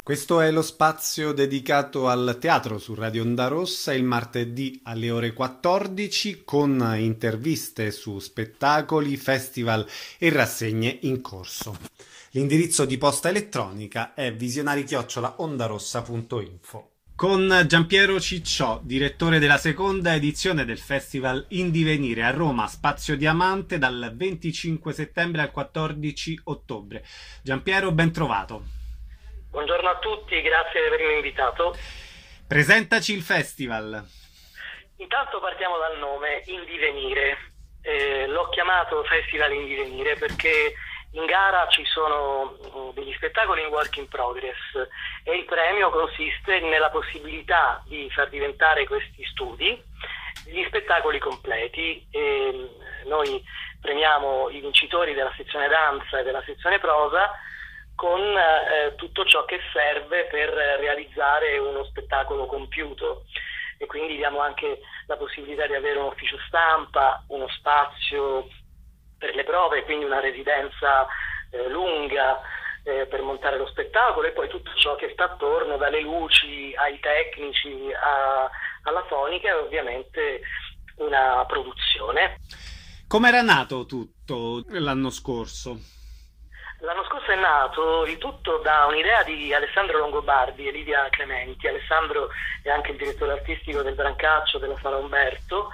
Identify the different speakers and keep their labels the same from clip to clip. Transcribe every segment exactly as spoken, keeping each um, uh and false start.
Speaker 1: Questo è lo spazio dedicato al teatro su Radio Onda Rossa il martedì alle ore quattordici con interviste su spettacoli, festival e rassegne in corso. L'indirizzo di posta elettronica è visionari chiocciola ondarossa punto info. Con Giampiero Cicciò, direttore della seconda edizione del Festival In Divenire a Roma, Spazio Diamante, dal venticinque settembre al quattordici ottobre. Giampiero, ben trovato.
Speaker 2: Buongiorno a tutti, grazie di avermi invitato.
Speaker 1: Presentaci il festival.
Speaker 2: Intanto partiamo dal nome, In Divenire. Eh, l'ho chiamato Festival In Divenire perché in gara ci sono degli spettacoli in work in progress e il premio consiste nella possibilità di far diventare questi studi degli spettacoli completi. E noi premiamo i vincitori della sezione danza e della sezione prosa con eh, tutto ciò che serve per realizzare uno spettacolo compiuto, e quindi diamo anche la possibilità di avere un ufficio stampa, uno spazio per le prove, quindi una residenza eh, lunga eh, per montare lo spettacolo, e poi tutto ciò che sta attorno, dalle luci ai tecnici a, alla fonica, e ovviamente una produzione.
Speaker 1: Com'era nato tutto l'anno scorso?
Speaker 2: L'anno scorso è nato il tutto da un'idea di Alessandro Longobardi e Lidia Clementi. Alessandro è anche il direttore artistico del Brancaccio, della Sala Umberto,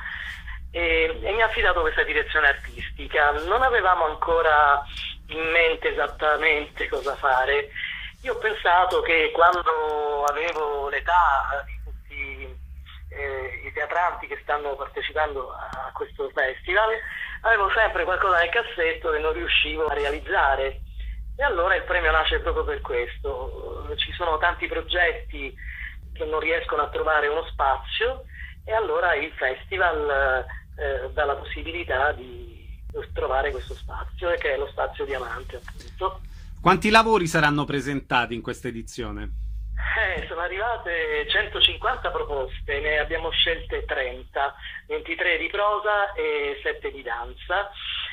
Speaker 2: e, e mi ha affidato questa direzione artistica. Non avevamo ancora in mente esattamente cosa fare. Io ho pensato che quando avevo l'età di tutti eh, i teatranti che stanno partecipando a questo festival, avevo sempre qualcosa nel cassetto che non riuscivo a realizzare. E allora il premio nasce proprio per questo. Ci sono tanti progetti che non riescono a trovare uno spazio, e allora il festival eh, dà la possibilità di trovare questo spazio, che è lo Spazio Diamante, appunto.
Speaker 1: Quanti lavori saranno presentati in questa edizione?
Speaker 2: Eh, sono arrivate centocinquanta proposte, ne abbiamo scelte trenta, ventitré di prosa e sette di danza.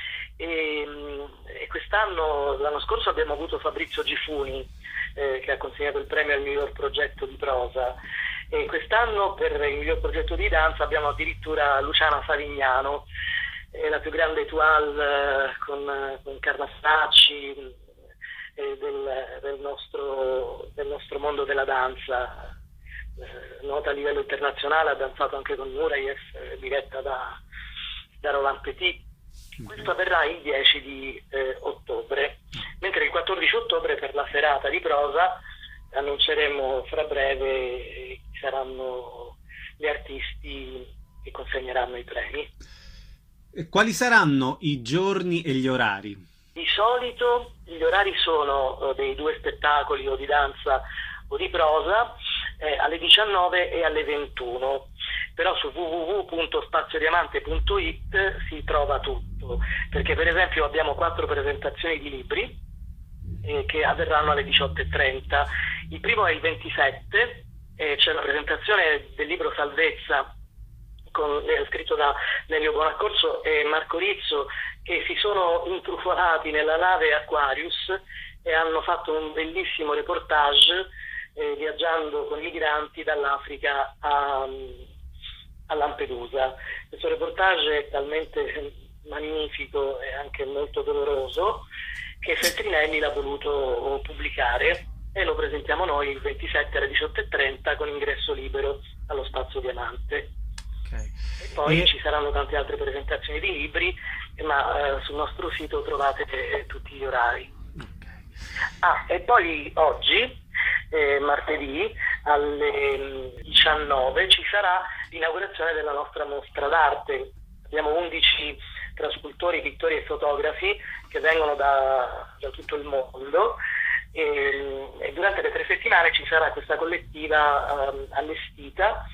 Speaker 2: E, e quest'anno, l'anno scorso abbiamo avuto Fabrizio Gifuni eh, che ha consegnato il premio al miglior progetto di prosa, e quest'anno per il miglior progetto di danza abbiamo addirittura Luciana Savignano, eh, la più grande étoile eh, con, con Carnastacci eh, del, del, nostro, del nostro mondo della danza, eh, nota a livello internazionale, ha danzato anche con Nureyev, eh, diretta da, da Roland Petit. Questo avverrà il dieci di eh, ottobre, mentre il quattordici ottobre, per la serata di prosa, annunceremo fra breve chi saranno gli artisti che consegneranno i premi.
Speaker 1: E quali saranno i giorni e gli orari?
Speaker 2: Di solito gli orari sono eh, dei due spettacoli, o di danza o di prosa, eh, alle diciannove e alle ventuno. Però su w w w punto spazio diamante punto i t si trova tutto, perché per esempio abbiamo quattro presentazioni di libri eh, che avverranno alle diciotto e trenta. Il primo è il ventisette, eh, c'è la presentazione del libro Salvezza, con, eh, scritto da Lelio Bonaccorso e Marco Rizzo, che si sono intrufolati nella nave Aquarius e hanno fatto un bellissimo reportage eh, viaggiando con i migranti dall'Africa a a Lampedusa. Questo reportage è talmente magnifico e anche molto doloroso che Feltrinelli l'ha voluto pubblicare, e lo presentiamo noi il ventisette alle diciotto e trenta con ingresso libero allo Spazio Diamante.
Speaker 1: Okay.
Speaker 2: E poi
Speaker 1: e...
Speaker 2: ci saranno tante altre presentazioni di libri, ma eh, sul nostro sito trovate eh, tutti gli orari. Okay. Ah, e poi oggi, eh, martedì, alle diciannove ci sarà l'inaugurazione della nostra mostra d'arte. Abbiamo undici tra scultori, pittori e fotografi che vengono da, da tutto il mondo, e, e durante le tre settimane ci sarà questa collettiva um, allestita,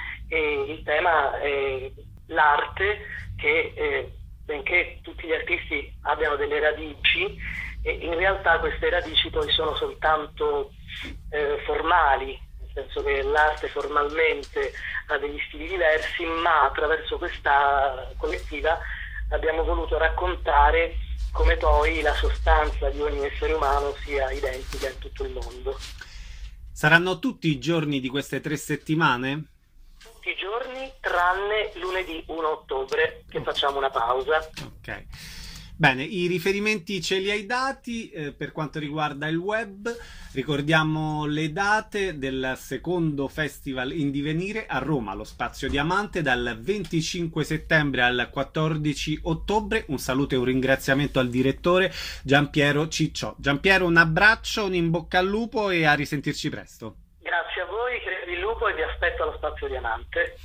Speaker 2: e il tema è l'arte che, eh, benché tutti gli artisti abbiano delle radici, e in realtà queste radici poi sono soltanto eh, formali, nel senso che l'arte formalmente ha degli stili diversi, ma attraverso questa collettiva abbiamo voluto raccontare come poi la sostanza di ogni essere umano sia identica in tutto il mondo.
Speaker 1: Saranno tutti i giorni di queste tre settimane?
Speaker 2: Tutti i giorni tranne lunedì primo ottobre che facciamo una pausa.
Speaker 1: Ok. Bene, i riferimenti ce li hai dati eh, per quanto riguarda il web. Ricordiamo le date del secondo festival in divenire a Roma, lo Spazio Diamante, dal venticinque settembre al quattordici ottobre. Un saluto e un ringraziamento al direttore Giampiero Cicciò. Giampiero, un abbraccio, un in bocca al lupo e a risentirci presto.
Speaker 2: Grazie a voi, crepi il lupo, e vi aspetto allo Spazio Diamante.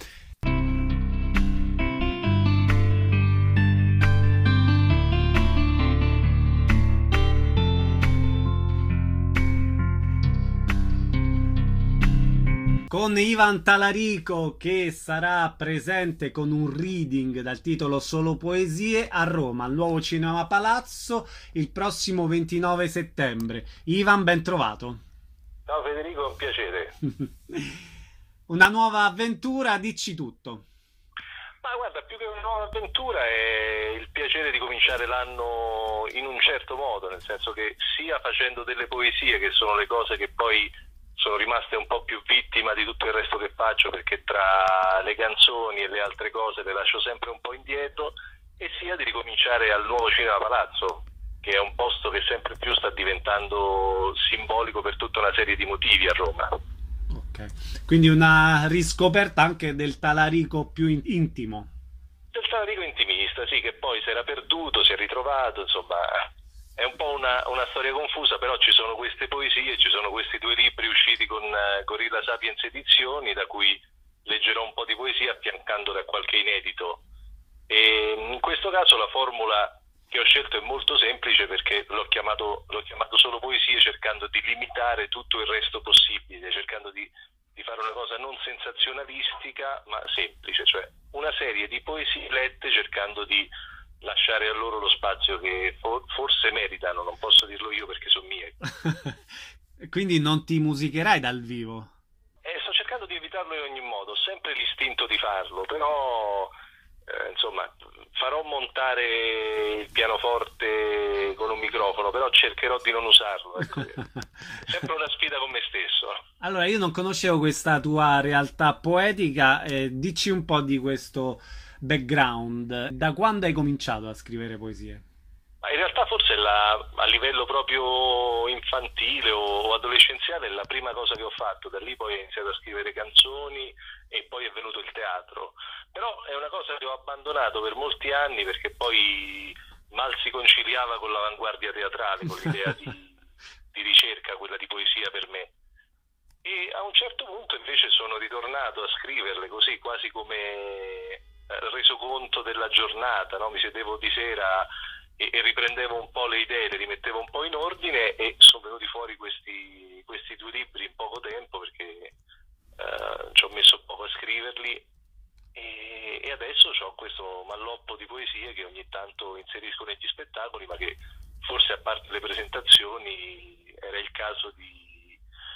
Speaker 1: Con Ivan Talarico, che sarà presente con un reading dal titolo Solo Poesie a Roma, al nuovo Cinema Palazzo, il prossimo ventinove settembre. Ivan, ben trovato.
Speaker 3: Ciao Federico, è un piacere.
Speaker 1: Una nuova avventura, dici tutto.
Speaker 3: Ma guarda, più che una nuova avventura è il piacere di cominciare l'anno in un certo modo, nel senso che sia facendo delle poesie, che sono le cose che poi sono rimaste un po' più vittima di tutto il resto che faccio, perché tra le canzoni e le altre cose le lascio sempre un po' indietro, e sia di ricominciare al nuovo Cinema Palazzo, che è un posto che sempre più sta diventando simbolico per tutta una serie di motivi a Roma.
Speaker 1: Ok, quindi una riscoperta anche del Talarico più in- intimo.
Speaker 3: Del Talarico intimista, sì, che poi si era perduto, si è ritrovato, insomma. È un po' una, una storia confusa, però ci sono queste poesie, ci sono questi due libri usciti con uh, Gorilla Sapiens Edizioni, da cui leggerò un po' di poesia affiancandole a qualche inedito. E in questo caso la formula che ho scelto è molto semplice, perché l'ho chiamato, l'ho chiamato solo poesie, cercando di limitare tutto il resto possibile, cercando di, di fare una cosa non sensazionalistica ma semplice, cioè una serie di poesie lette cercando di lasciare a loro lo spazio che for- forse meritano, non posso dirlo io perché sono mie.
Speaker 1: Quindi non ti musicherai dal vivo?
Speaker 3: Eh, sto cercando di evitarlo in ogni modo, ho sempre l'istinto di farlo, però eh, insomma farò montare il pianoforte con un microfono, però cercherò di non usarlo, ecco. Sempre una sfida con me stesso.
Speaker 1: Allora, io non conoscevo questa tua realtà poetica, eh, dici un po' di questo background. Da quando hai cominciato a scrivere poesie?
Speaker 3: Ma in realtà forse la, a livello proprio infantile o, o adolescenziale è la prima cosa che ho fatto. Da lì poi ho iniziato a scrivere canzoni e poi è venuto il teatro. Però è una cosa che ho abbandonato per molti anni, perché poi mal si conciliava con l'avanguardia teatrale, con l'idea di, di ricerca, quella di poesia per me. E a un certo punto invece sono ritornato a scriverle così, quasi come reso conto della giornata, no? Mi sedevo di sera e, e riprendevo un po' le idee, le rimettevo un po' in ordine, e sono venuti fuori questi, questi due libri in poco tempo, perché uh, ci ho messo poco a scriverli, e, e adesso ho questo malloppo di poesie che ogni tanto inserisco negli spettacoli, ma che forse, a parte le presentazioni, era il caso di,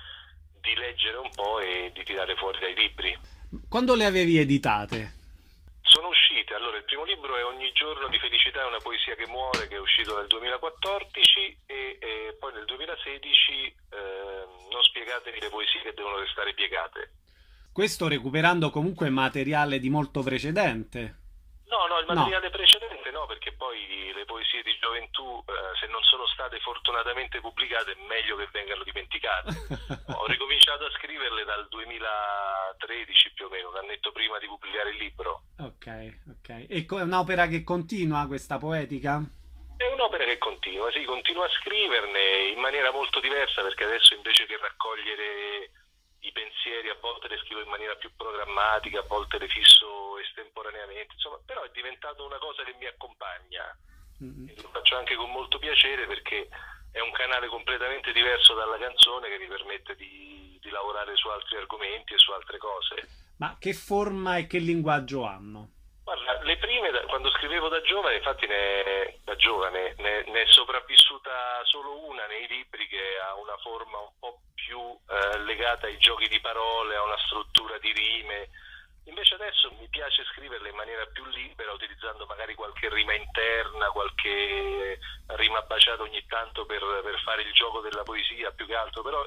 Speaker 3: di leggere un po' e di tirare fuori dai libri.
Speaker 1: Quando le avevi editate?
Speaker 3: Sono uscite, allora il primo libro è Ogni giorno di felicità è una poesia che muore, che è uscito nel duemilaquattordici, e, e poi nel duemilasedici eh, Non spiegatevi le poesie che devono restare piegate.
Speaker 1: Questo recuperando comunque materiale di molto precedente.
Speaker 3: No, no, il materiale
Speaker 1: no.
Speaker 3: precedente no, perché poi le poesie di gioventù, eh, se non sono state fortunatamente pubblicate, è meglio che vengano dimenticate. Ho ricominciato a scriverle dal duemilatredici più o meno, un annetto prima di pubblicare il libro.
Speaker 1: Ok, ok. E è un'opera che continua, questa poetica?
Speaker 3: È un'opera che continua, sì, continuo a scriverne in maniera molto diversa, perché adesso invece che raccogliere i pensieri a volte le scrivo in maniera più programmatica, a volte le fisso estemporaneamente, insomma, però è diventato una cosa che mi accompagna. Mm-hmm. E lo faccio anche con molto piacere, perché è un canale completamente diverso dalla canzone, che mi permette di, di lavorare su altri argomenti e su altre cose.
Speaker 1: Ma che forma e che linguaggio hanno?
Speaker 3: Guarda, le prime, quando scrivevo da giovane, infatti ne, da giovane, ne, ne è sopravvissuta solo una nei libri, che ha una forma un po' più eh, legata ai giochi di parole, a una struttura di rime. Invece adesso mi piace scriverle in maniera più libera, utilizzando magari qualche rima interna, qualche rima baciata ogni tanto per, per fare il gioco della poesia, più che altro, però di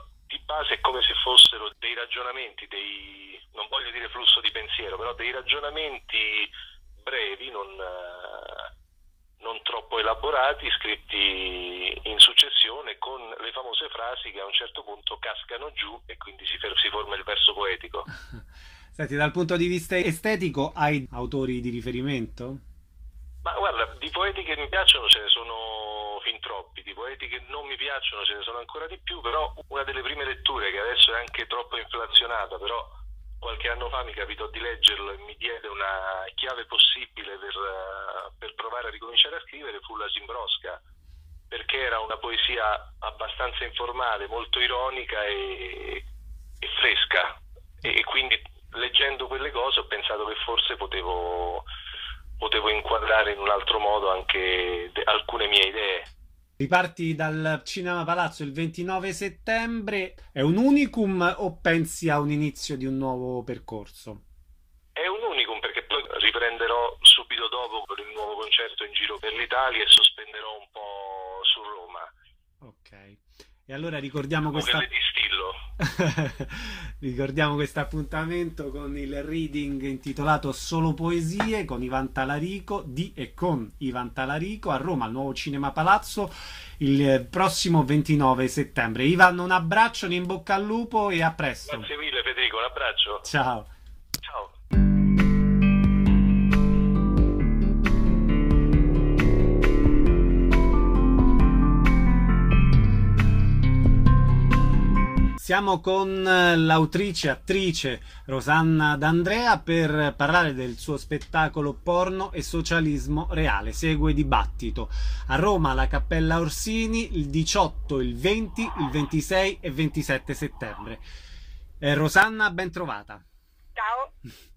Speaker 3: base è come se fossero dei ragionamenti, dei, non voglio dire flusso di pensiero, però dei ragionamenti brevi, non, non troppo elaborati, scritti in successione con le famose frasi che a un certo punto cascano giù e quindi si, si forma il verso poetico.
Speaker 1: Senti, dal punto di vista estetico hai autori di riferimento?
Speaker 3: Ma guarda, di poeti che mi piacciono ce ne sono fin troppi, di poeti che non mi piacciono ce ne sono ancora di più, però una delle prime letture, che adesso è anche troppo inflazionata, però qualche anno fa mi capitò di leggerlo e mi diede una chiave possibile per, per provare a ricominciare a scrivere, fu La Zimbrowska, perché era una poesia abbastanza informale, molto ironica e, e fresca, e quindi leggendo quelle cose ho pensato che forse potevo, potevo inquadrare in un altro modo anche de- alcune mie idee.
Speaker 1: Riparti dal Cinema Palazzo il ventinove settembre, è un unicum o pensi a un inizio di un nuovo percorso?
Speaker 3: È un unicum perché poi riprenderò subito dopo con il nuovo concerto in giro per l'Italia e sospenderò un po' su Roma.
Speaker 1: Ok, e allora ricordiamo
Speaker 3: Come
Speaker 1: questa...
Speaker 3: le distillo.
Speaker 1: Ricordiamo questo appuntamento con il reading intitolato Solo Poesie con Ivan Talarico, di e con Ivan Talarico a Roma al Nuovo Cinema Palazzo il prossimo ventinove settembre. Ivan, un abbraccio, in bocca al lupo e a presto.
Speaker 3: Grazie mille Federico, un abbraccio.
Speaker 1: Ciao.
Speaker 3: Ciao.
Speaker 1: Siamo con l'autrice, attrice Rosanna D'Andrea per parlare del suo spettacolo Porno e socialismo reale. Segue dibattito a Roma alla Cappella Orsini il diciotto, il venti, il ventisei e ventisette settembre. Eh, Rosanna, ben trovata.
Speaker 4: Ciao.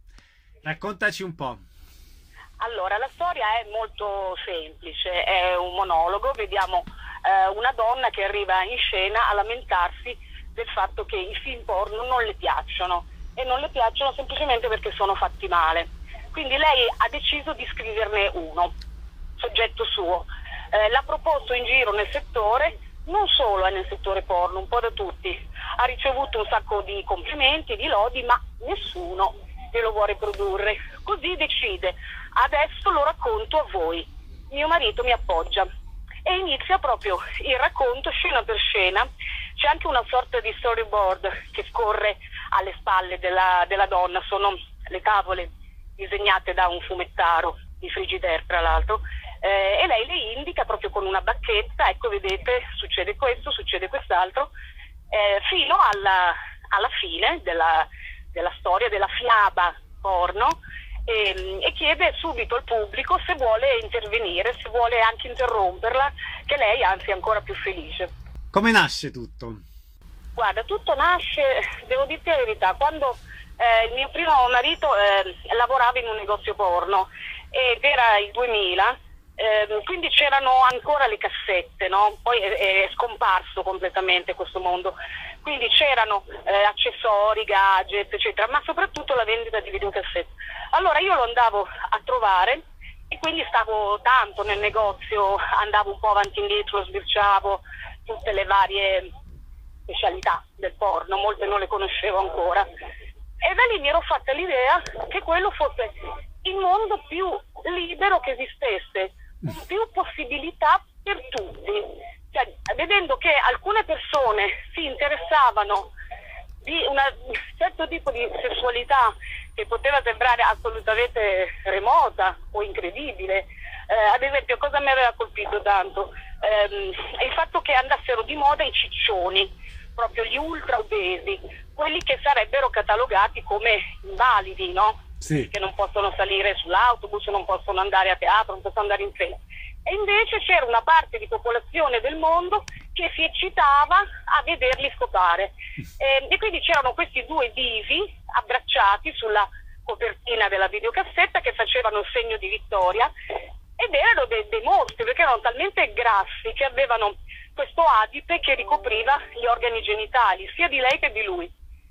Speaker 1: Raccontaci un po'.
Speaker 4: Allora, la storia è molto semplice, è un monologo. Vediamo eh, una donna che arriva in scena a lamentarsi del fatto che i film porno non le piacciono, e non le piacciono semplicemente perché sono fatti male. Quindi lei ha deciso di scriverne uno, soggetto suo. Eh, l'ha proposto in giro nel settore, non solo è nel settore porno, un po' da tutti. Ha ricevuto un sacco di complimenti, di lodi, ma nessuno glielo vuole produrre. Così decide: adesso lo racconto a voi. Mio marito mi appoggia. E inizia proprio il racconto scena per scena. C'è anche una sorta di storyboard che scorre alle spalle della, della donna, sono le tavole disegnate da un fumettaro di Frigidaire, tra l'altro, eh, e lei le indica proprio con una bacchetta: ecco, vedete, succede questo, succede quest'altro, eh, fino alla, alla fine della, della storia, della fiaba porno. E, e chiede subito al pubblico se vuole intervenire, se vuole anche interromperla, che lei anzi è ancora più felice.
Speaker 1: Come nasce tutto?
Speaker 4: Guarda, tutto nasce, devo dirti la verità, quando eh, il mio primo marito eh, lavorava in un negozio porno ed era il duemila, eh, quindi c'erano ancora le cassette, no? Poi è, è scomparso completamente questo mondo. Quindi c'erano eh, accessori, gadget, eccetera, ma soprattutto la vendita di videocassette. Allora io lo andavo a trovare e quindi stavo tanto nel negozio, andavo un po' avanti e indietro, sbirciavo tutte le varie specialità del porno, molte non le conoscevo ancora. E da lì mi ero fatta l'idea che quello fosse il mondo più libero che esistesse, con più possibilità per tutti. Cioè, vedendo che alcune persone si interessavano di un certo tipo di sessualità che poteva sembrare assolutamente remota o incredibile, eh, ad esempio, cosa mi aveva colpito tanto? Eh, il fatto che andassero di moda i ciccioni, proprio gli ultra obesi, quelli che sarebbero catalogati come invalidi, no?
Speaker 1: Sì.
Speaker 4: Che non possono salire sull'autobus, non possono andare a teatro, non possono andare in treno. E invece c'era una parte di popolazione del mondo che si eccitava a vederli scopare. E, e quindi c'erano questi due divi abbracciati sulla copertina della videocassetta che facevano il segno di vittoria, ed erano dei, dei mostri, perché erano talmente grassi che avevano questo adipe che ricopriva gli organi genitali, sia di lei che di lui.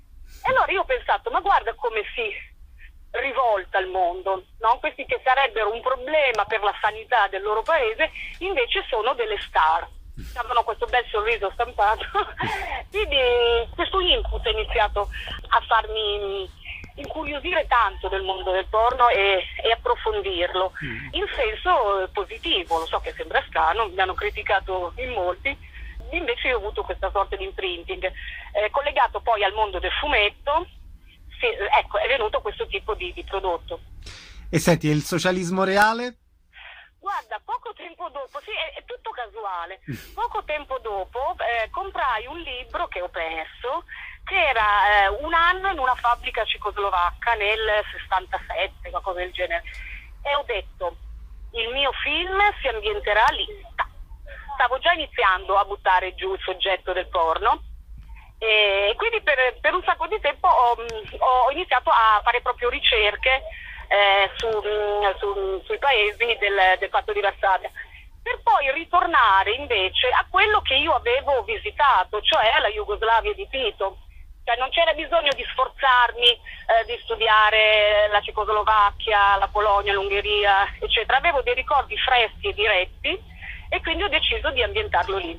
Speaker 4: E allora io ho pensato, ma guarda come si rivolta al mondo, no? Questi che sarebbero un problema per la sanità del loro paese invece sono delle star. avevano questo bel sorriso stampato. Quindi questo input ha iniziato a farmi incuriosire tanto del mondo del porno e, e approfondirlo in senso positivo. Lo so che sembra strano, mi hanno criticato in molti, invece io ho avuto questa sorta di imprinting eh, collegato poi al mondo del fumetto. Sì, ecco, è venuto questo tipo di, di prodotto.
Speaker 1: E senti, e il socialismo reale?
Speaker 4: Guarda, poco tempo dopo, sì, è, è tutto casuale, poco tempo dopo eh, comprai un libro che ho perso, che era eh, un anno in una fabbrica cecoslovacca nel sessantasette, qualcosa del genere, e ho detto, il mio film si ambienterà lì. Stavo già iniziando a buttare giù il soggetto del porno, e quindi per, per un sacco di tempo ho, ho iniziato a fare proprio ricerche Eh, su, su, sui paesi del, del Patto di Varsavia, per poi ritornare invece a quello che io avevo visitato, cioè la Jugoslavia di Tito. Cioè non c'era bisogno di sforzarmi eh, di studiare la Cecoslovacchia, la Polonia, l'Ungheria, eccetera. Avevo dei ricordi freschi e diretti e quindi ho deciso di ambientarlo lì.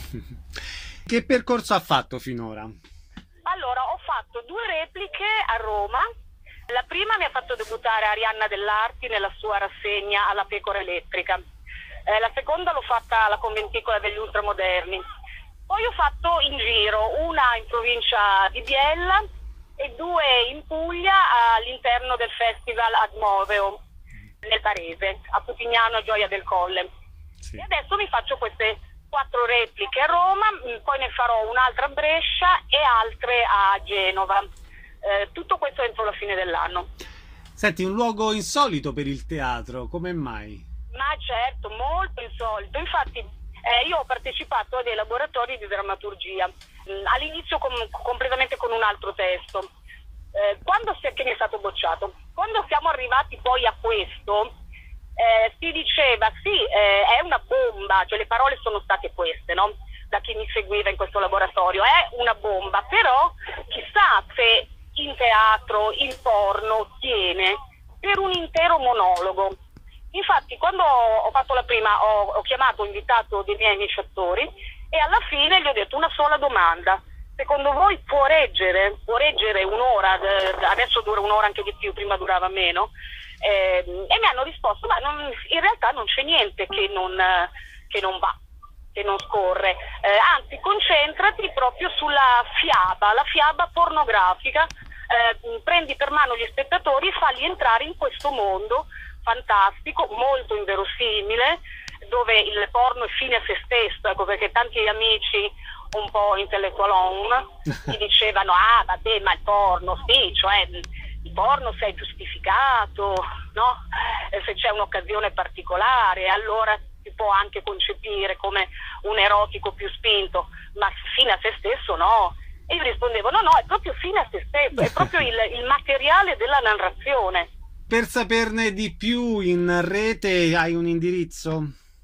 Speaker 1: Che percorso ha fatto finora?
Speaker 4: Allora, ho fatto due repliche a Roma. La prima mi ha fatto debuttare Arianna Dell'Arti nella sua rassegna alla Pecora Elettrica, eh, la seconda l'ho fatta alla Conventicola degli Ultramoderni. Poi ho fatto in giro, una in provincia di Biella e due in Puglia all'interno del festival Ad Moveo nel Barese, a Putignano e Gioia del Colle. Sì. E adesso mi faccio queste quattro repliche a Roma, poi ne farò un'altra a Brescia e altre a Genova. Eh, tutto questo entro la fine dell'anno.
Speaker 1: Senti, un luogo insolito per il teatro, come mai?
Speaker 4: Ma certo, molto insolito. Infatti eh, io ho partecipato a dei laboratori di drammaturgia, mh, all'inizio com- completamente con un altro testo, eh, quando si è, che mi è stato bocciato. Quando siamo arrivati poi a questo, eh, si diceva sì, eh, è una bomba, cioè le parole sono state queste, no? Da chi mi seguiva in questo laboratorio, è una bomba, però chissà se in teatro il porno tiene per un intero monologo. Infatti quando ho fatto la prima ho, ho chiamato, ho invitato dei miei amici attori e alla fine gli ho detto una sola domanda: secondo voi può reggere, può reggere un'ora? Adesso dura un'ora anche di più, prima durava meno, eh, e mi hanno risposto ma non, in realtà non c'è niente che non, che non va, che non scorre, eh, anzi concentrati proprio sulla fiaba, la fiaba pornografica. Eh, prendi per mano gli spettatori e falli entrare in questo mondo fantastico, molto inverosimile, dove il porno è fine a se stesso, ecco perché tanti amici un po' intellettualon mi dicevano ah vabbè ma il porno sì, cioè il porno se è giustificato, no? E se c'è un'occasione particolare allora si può anche concepire come un erotico più spinto, ma fine a se stesso no. E io rispondevo no no, è proprio fine a se stesso, è proprio il, il materiale della narrazione.
Speaker 1: Per saperne di più in rete hai un indirizzo?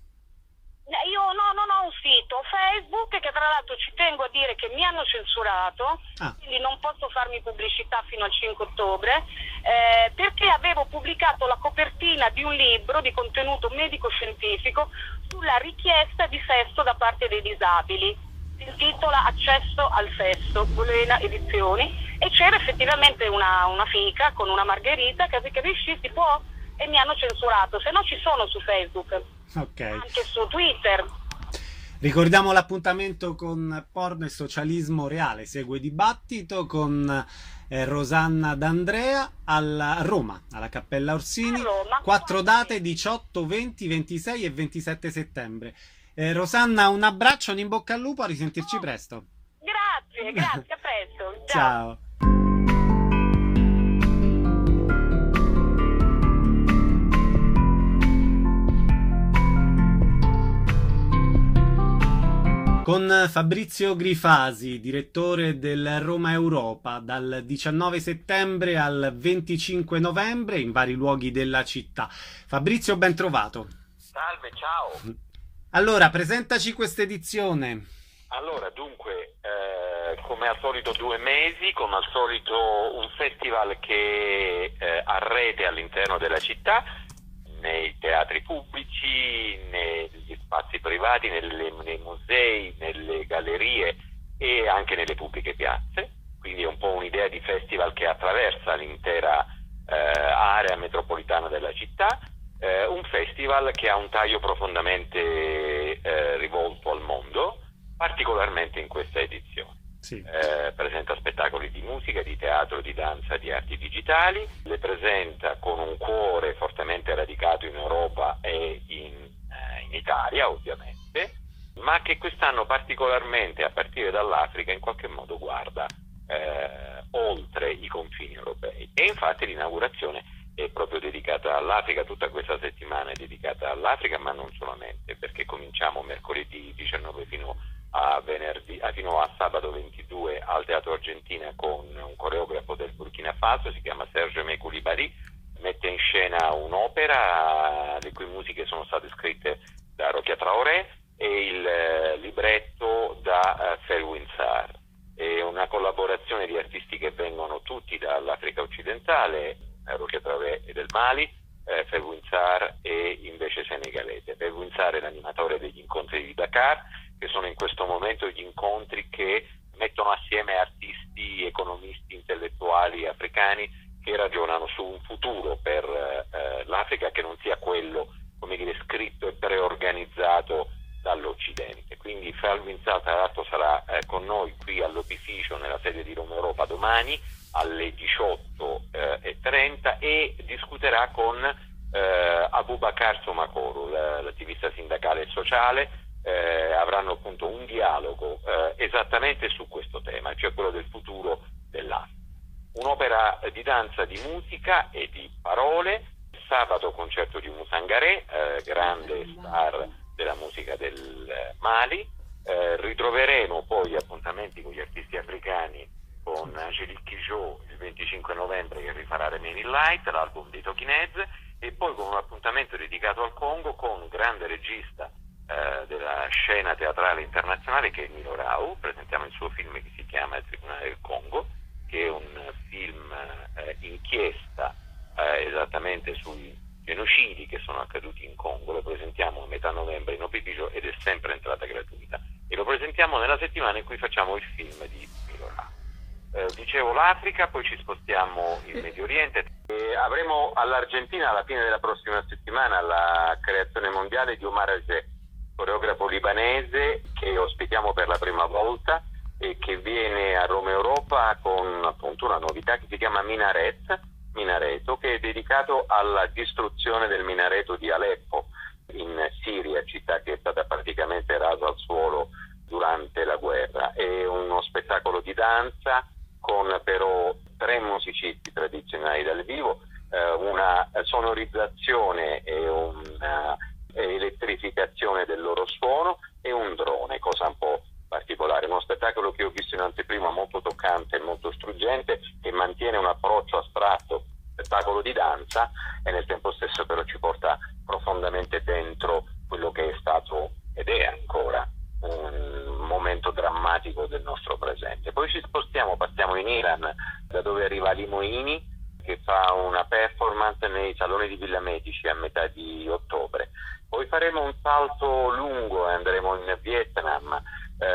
Speaker 4: Io no, non ho un sito, Facebook, che tra l'altro ci tengo a dire che mi hanno censurato, ah. quindi non posso farmi pubblicità fino al cinque ottobre, eh, perché avevo pubblicato la copertina di un libro di contenuto medico-scientifico sulla richiesta di sesso da parte dei disabili. Si intitola Accesso al sesso, Bolena Edizioni, e c'era effettivamente una, una fica con una margherita che capisci si può, e mi hanno censurato, se no ci sono su Facebook,
Speaker 1: okay.
Speaker 4: Anche su Twitter.
Speaker 1: Ricordiamo l'appuntamento con Porno e Socialismo Reale, segue dibattito con eh, Rosanna D'Andrea a Roma, alla Cappella Orsini,
Speaker 4: Roma,
Speaker 1: quattro date diciotto, venti, ventisei e ventisette settembre. Eh, Rosanna, un abbraccio, un in bocca al lupo, a risentirci presto.
Speaker 4: Grazie, grazie, a presto. Ciao.
Speaker 1: Ciao. Con Fabrizio Grifasi, direttore del Roma Europa, dal diciannove settembre al venticinque novembre in vari luoghi della città. Fabrizio, ben trovato.
Speaker 5: Salve, ciao.
Speaker 1: Allora, presentaci questa edizione.
Speaker 5: Allora, dunque, eh, come al solito due mesi, come al solito un festival che eh, ha rete all'interno della città, nei teatri pubblici, negli spazi spazi privati, nelle, nei musei, nelle gallerie e anche nelle pubbliche piazze. Quindi è un po' un'idea di festival che attraversa l'intera eh, area metropolitana della città, eh, un festival che ha un taglio profondamente eh, rivolto al mondo, particolarmente in questa edizione.
Speaker 1: Sì.
Speaker 5: Eh, presenta spettacoli di musica, di teatro, di danza, di arti digitali, le presenta con un cuore fortemente radicato in Europa e in, eh, in Italia ovviamente, ma che quest'anno particolarmente a partire dall'Africa in qualche modo guarda eh, oltre i confini europei. E infatti l'inaugurazione è proprio dedicata all'Africa, tutta questa settimana è dedicata all'Africa, ma non solamente, perché cominciamo mercoledì diciannove fino a venerdì, fino a sabato ventidue al Teatro Argentina con un coreografo del Burkina Faso, si chiama Serge Mekoulibaly, mette in scena un'opera le cui musiche sono state scritte da Rokia Traoré e il eh, libretto da uh, Felwine Sarr. È una collaborazione di artisti che vengono tutti dall'Africa occidentale, Rokia Traoré è del Mali, eh, Felwine Sarr è invece senegalese. Felwine Sarr è l'animatore degli incontri di Dakar, che sono in questo momento gli incontri che mettono assieme artisti, economisti, intellettuali africani che ragionano su un futuro per eh, l'Africa che non sia quello, come dire, scritto e preorganizzato dall'Occidente. Quindi Felwine Sarr tra l'altro sarà eh, con noi qui all'Opificio nella sede di Roma Europa domani alle diciotto e trenta e discuterà con eh, Abubakar Somakoru, l'attivista sindacale e sociale. Eh, avranno appunto un dialogo eh, esattamente su questo tema, cioè quello del futuro dell'Africa. Un'opera di danza, di musica e di parole. Sabato concerto di Musangaré, eh, grande star della musica del Mali. Eh, ritroveremo poi appuntamenti con gli artisti africani con Angélique Kidjo il venticinque novembre che rifarà Remaining Light, l'album dei Talking Heads, e poi con un appuntamento dedicato al Congo con un grande regista eh, della scena teatrale internazionale che è Milo Rau. Presentiamo il suo film che si chiama Il Tribunale del Congo, che è un film eh, inchiesta eh, esattamente sui genocidi che sono accaduti in Congo. Lo presentiamo a metà novembre in Opificio ed è sempre entrata gratuita, e lo presentiamo nella settimana in cui facciamo il film di Milo Rau. Eh, dicevo l'Africa, poi ci spostiamo in Medio Oriente e avremo all'Argentina alla fine della prossima settimana la creazione mondiale di Omar Ajé, coreografo libanese che ospitiamo per la prima volta e che viene a Roma Europa con appunto una novità che si chiama Minaret, Minareto, che è dedicato alla distruzione del minareto di Aleppo in Siria, città che è stata praticamente rasa al suolo durante la guerra. È uno spettacolo di danza con però tre musicisti tradizionali dal vivo, eh, una sonorizzazione e una elettrificazione del loro suono e un drone, cosa un po' particolare. Uno spettacolo che ho visto in anteprima molto toccante e molto struggente, che mantiene un approccio astratto, spettacolo di danza, e nel tempo stesso però ci porta profondamente dentro quello che è stato ed è ancora un momento drammatico del nostro presente. Poi ci spostiamo, passiamo in Iran, da dove arriva Ali Moini, che fa una performance nei saloni di Villa Medici a metà di ottobre. Poi faremo un salto lungo e andremo in Vietnam. Eh,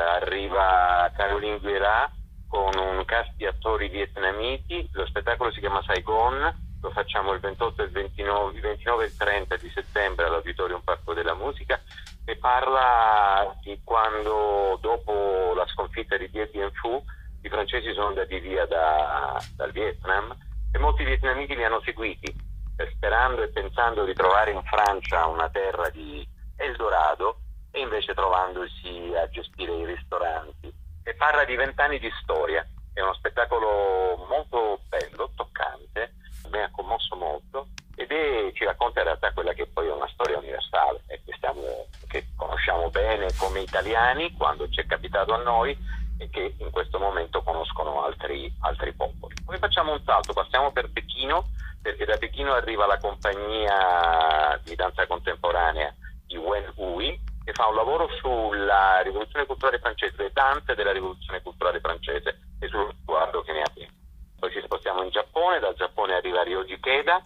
Speaker 5: arriva Caroline Guerra con un cast di attori vietnamiti. Lo spettacolo si chiama Saigon, lo facciamo il ventotto, il ventinove, il ventinove e il trenta di settembre all'Auditorium Parco della Musica, e parla di quando, dopo la sconfitta di Dien Bien Phu, i francesi sono andati via da, dal Vietnam e molti vietnamiti li hanno seguiti, sperando e pensando di trovare in Francia una terra di Eldorado, e invece trovandosi a gestire i ristoranti. E parla di vent'anni di storia. È uno spettacolo molto bello, toccante, mi ha commosso molto, ed è, ci racconta in realtà quella che poi è una storia universale e che, stiamo, che conosciamo bene come italiani quando ci è capitato a noi, e che in questo momento conoscono altri, altri popoli. Poi facciamo un salto, passiamo per Pechino, perché da Pechino arriva la compagnia di danza contemporanea di Wen Hui, che fa un lavoro sulla rivoluzione culturale francese, le danze della rivoluzione culturale francese e sullo sguardo che ne abbiamo. Poi ci spostiamo in Giappone, dal Giappone arriva Ryoji Keda, uno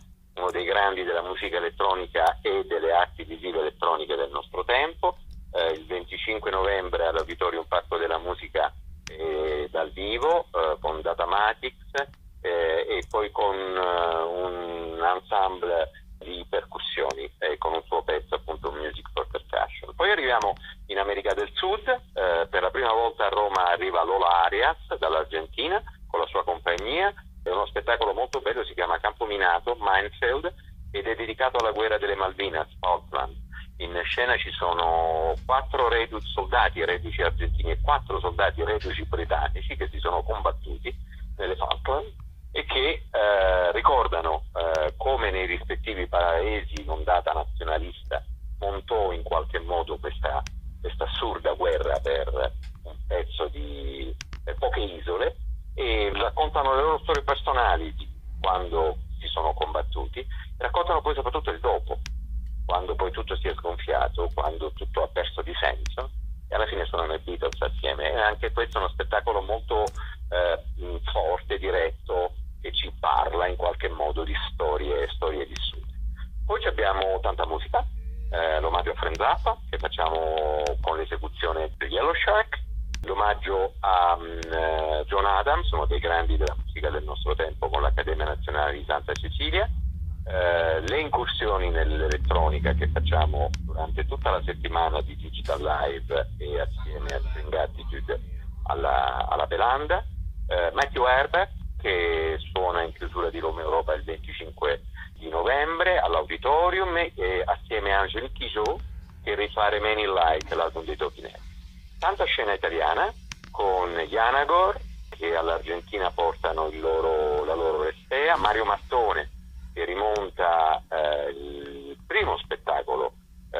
Speaker 5: uno dei grandi della musica elettronica e delle arti visive elettroniche del nostro tempo. Eh, il venticinque novembre all'Auditorium Parco della Musica eh, dal vivo eh, con Datamatics eh, e poi con eh, un ensemble di percussioni eh, con un suo pezzo, appunto Music for Percussion. Poi arriviamo in America del Sud, eh, per la prima volta a Roma arriva Lola Arias dall'Argentina con la sua compagnia. È uno spettacolo molto bello, si chiama Campo Minato, Minefield, ed è dedicato alla guerra delle Malvinas, Falkland. In scena ci sono quattro reduci soldati reduci argentini e quattro soldati reduci britannici che si sono combattuti nelle Falkland e che eh, ricordano eh, come nei rispettivi paesi un'ondata nazionalista montò in qualche modo questa, questa assurda guerra per un pezzo di per poche isole, e raccontano le loro storie personali di quando si sono combattuti, raccontano poi soprattutto il dopo, quando poi tutto si è sgonfiato, quando tutto ha perso di senso, e alla fine sono i Beatles assieme. E anche questo è uno spettacolo molto eh, forte, diretto, che ci parla in qualche modo di storie, storie vissute. Poi abbiamo tanta musica, eh, l'omaggio a Frank Zappa, che facciamo con l'esecuzione di Yellow Shark, l'omaggio a um, John Adams, uno dei grandi della musica del nostro tempo, con l'Accademia Nazionale di Santa Cecilia, uh, le incursioni nell'elettronica che facciamo durante tutta la settimana di Digital Live e assieme a String Attitude alla, alla Belanda, uh, Matthew Herbert, che suona in chiusura di Roma Europa il venticinque di novembre all'Auditorium, e assieme a Angelique Kidjo che rifare Many Like, l'album dei Talking Heads. Tanta scena italiana con Yanagor, che all'Argentina portano il loro, la loro Restea, Mario Mattone, che rimonta eh, il primo spettacolo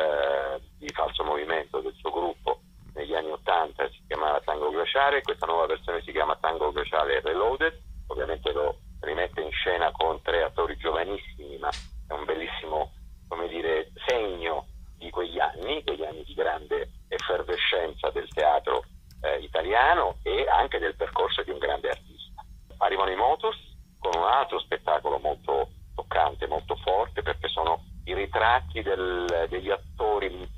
Speaker 5: eh, di falso movimento del suo gruppo negli anni Ottanta, si chiamava Tango Glaciale, questa nuova versione si chiama Tango Glaciale Reloaded, ovviamente lo rimette in scena con tre attori giovanissimi, ma è un bellissimo, come dire, segno di quegli anni, quegli anni di grande effervescenza del teatro eh, italiano e anche del percorso di un grande artista. Arrivano i Motus con un altro spettacolo molto toccante, molto forte, perché sono i ritratti del, degli attori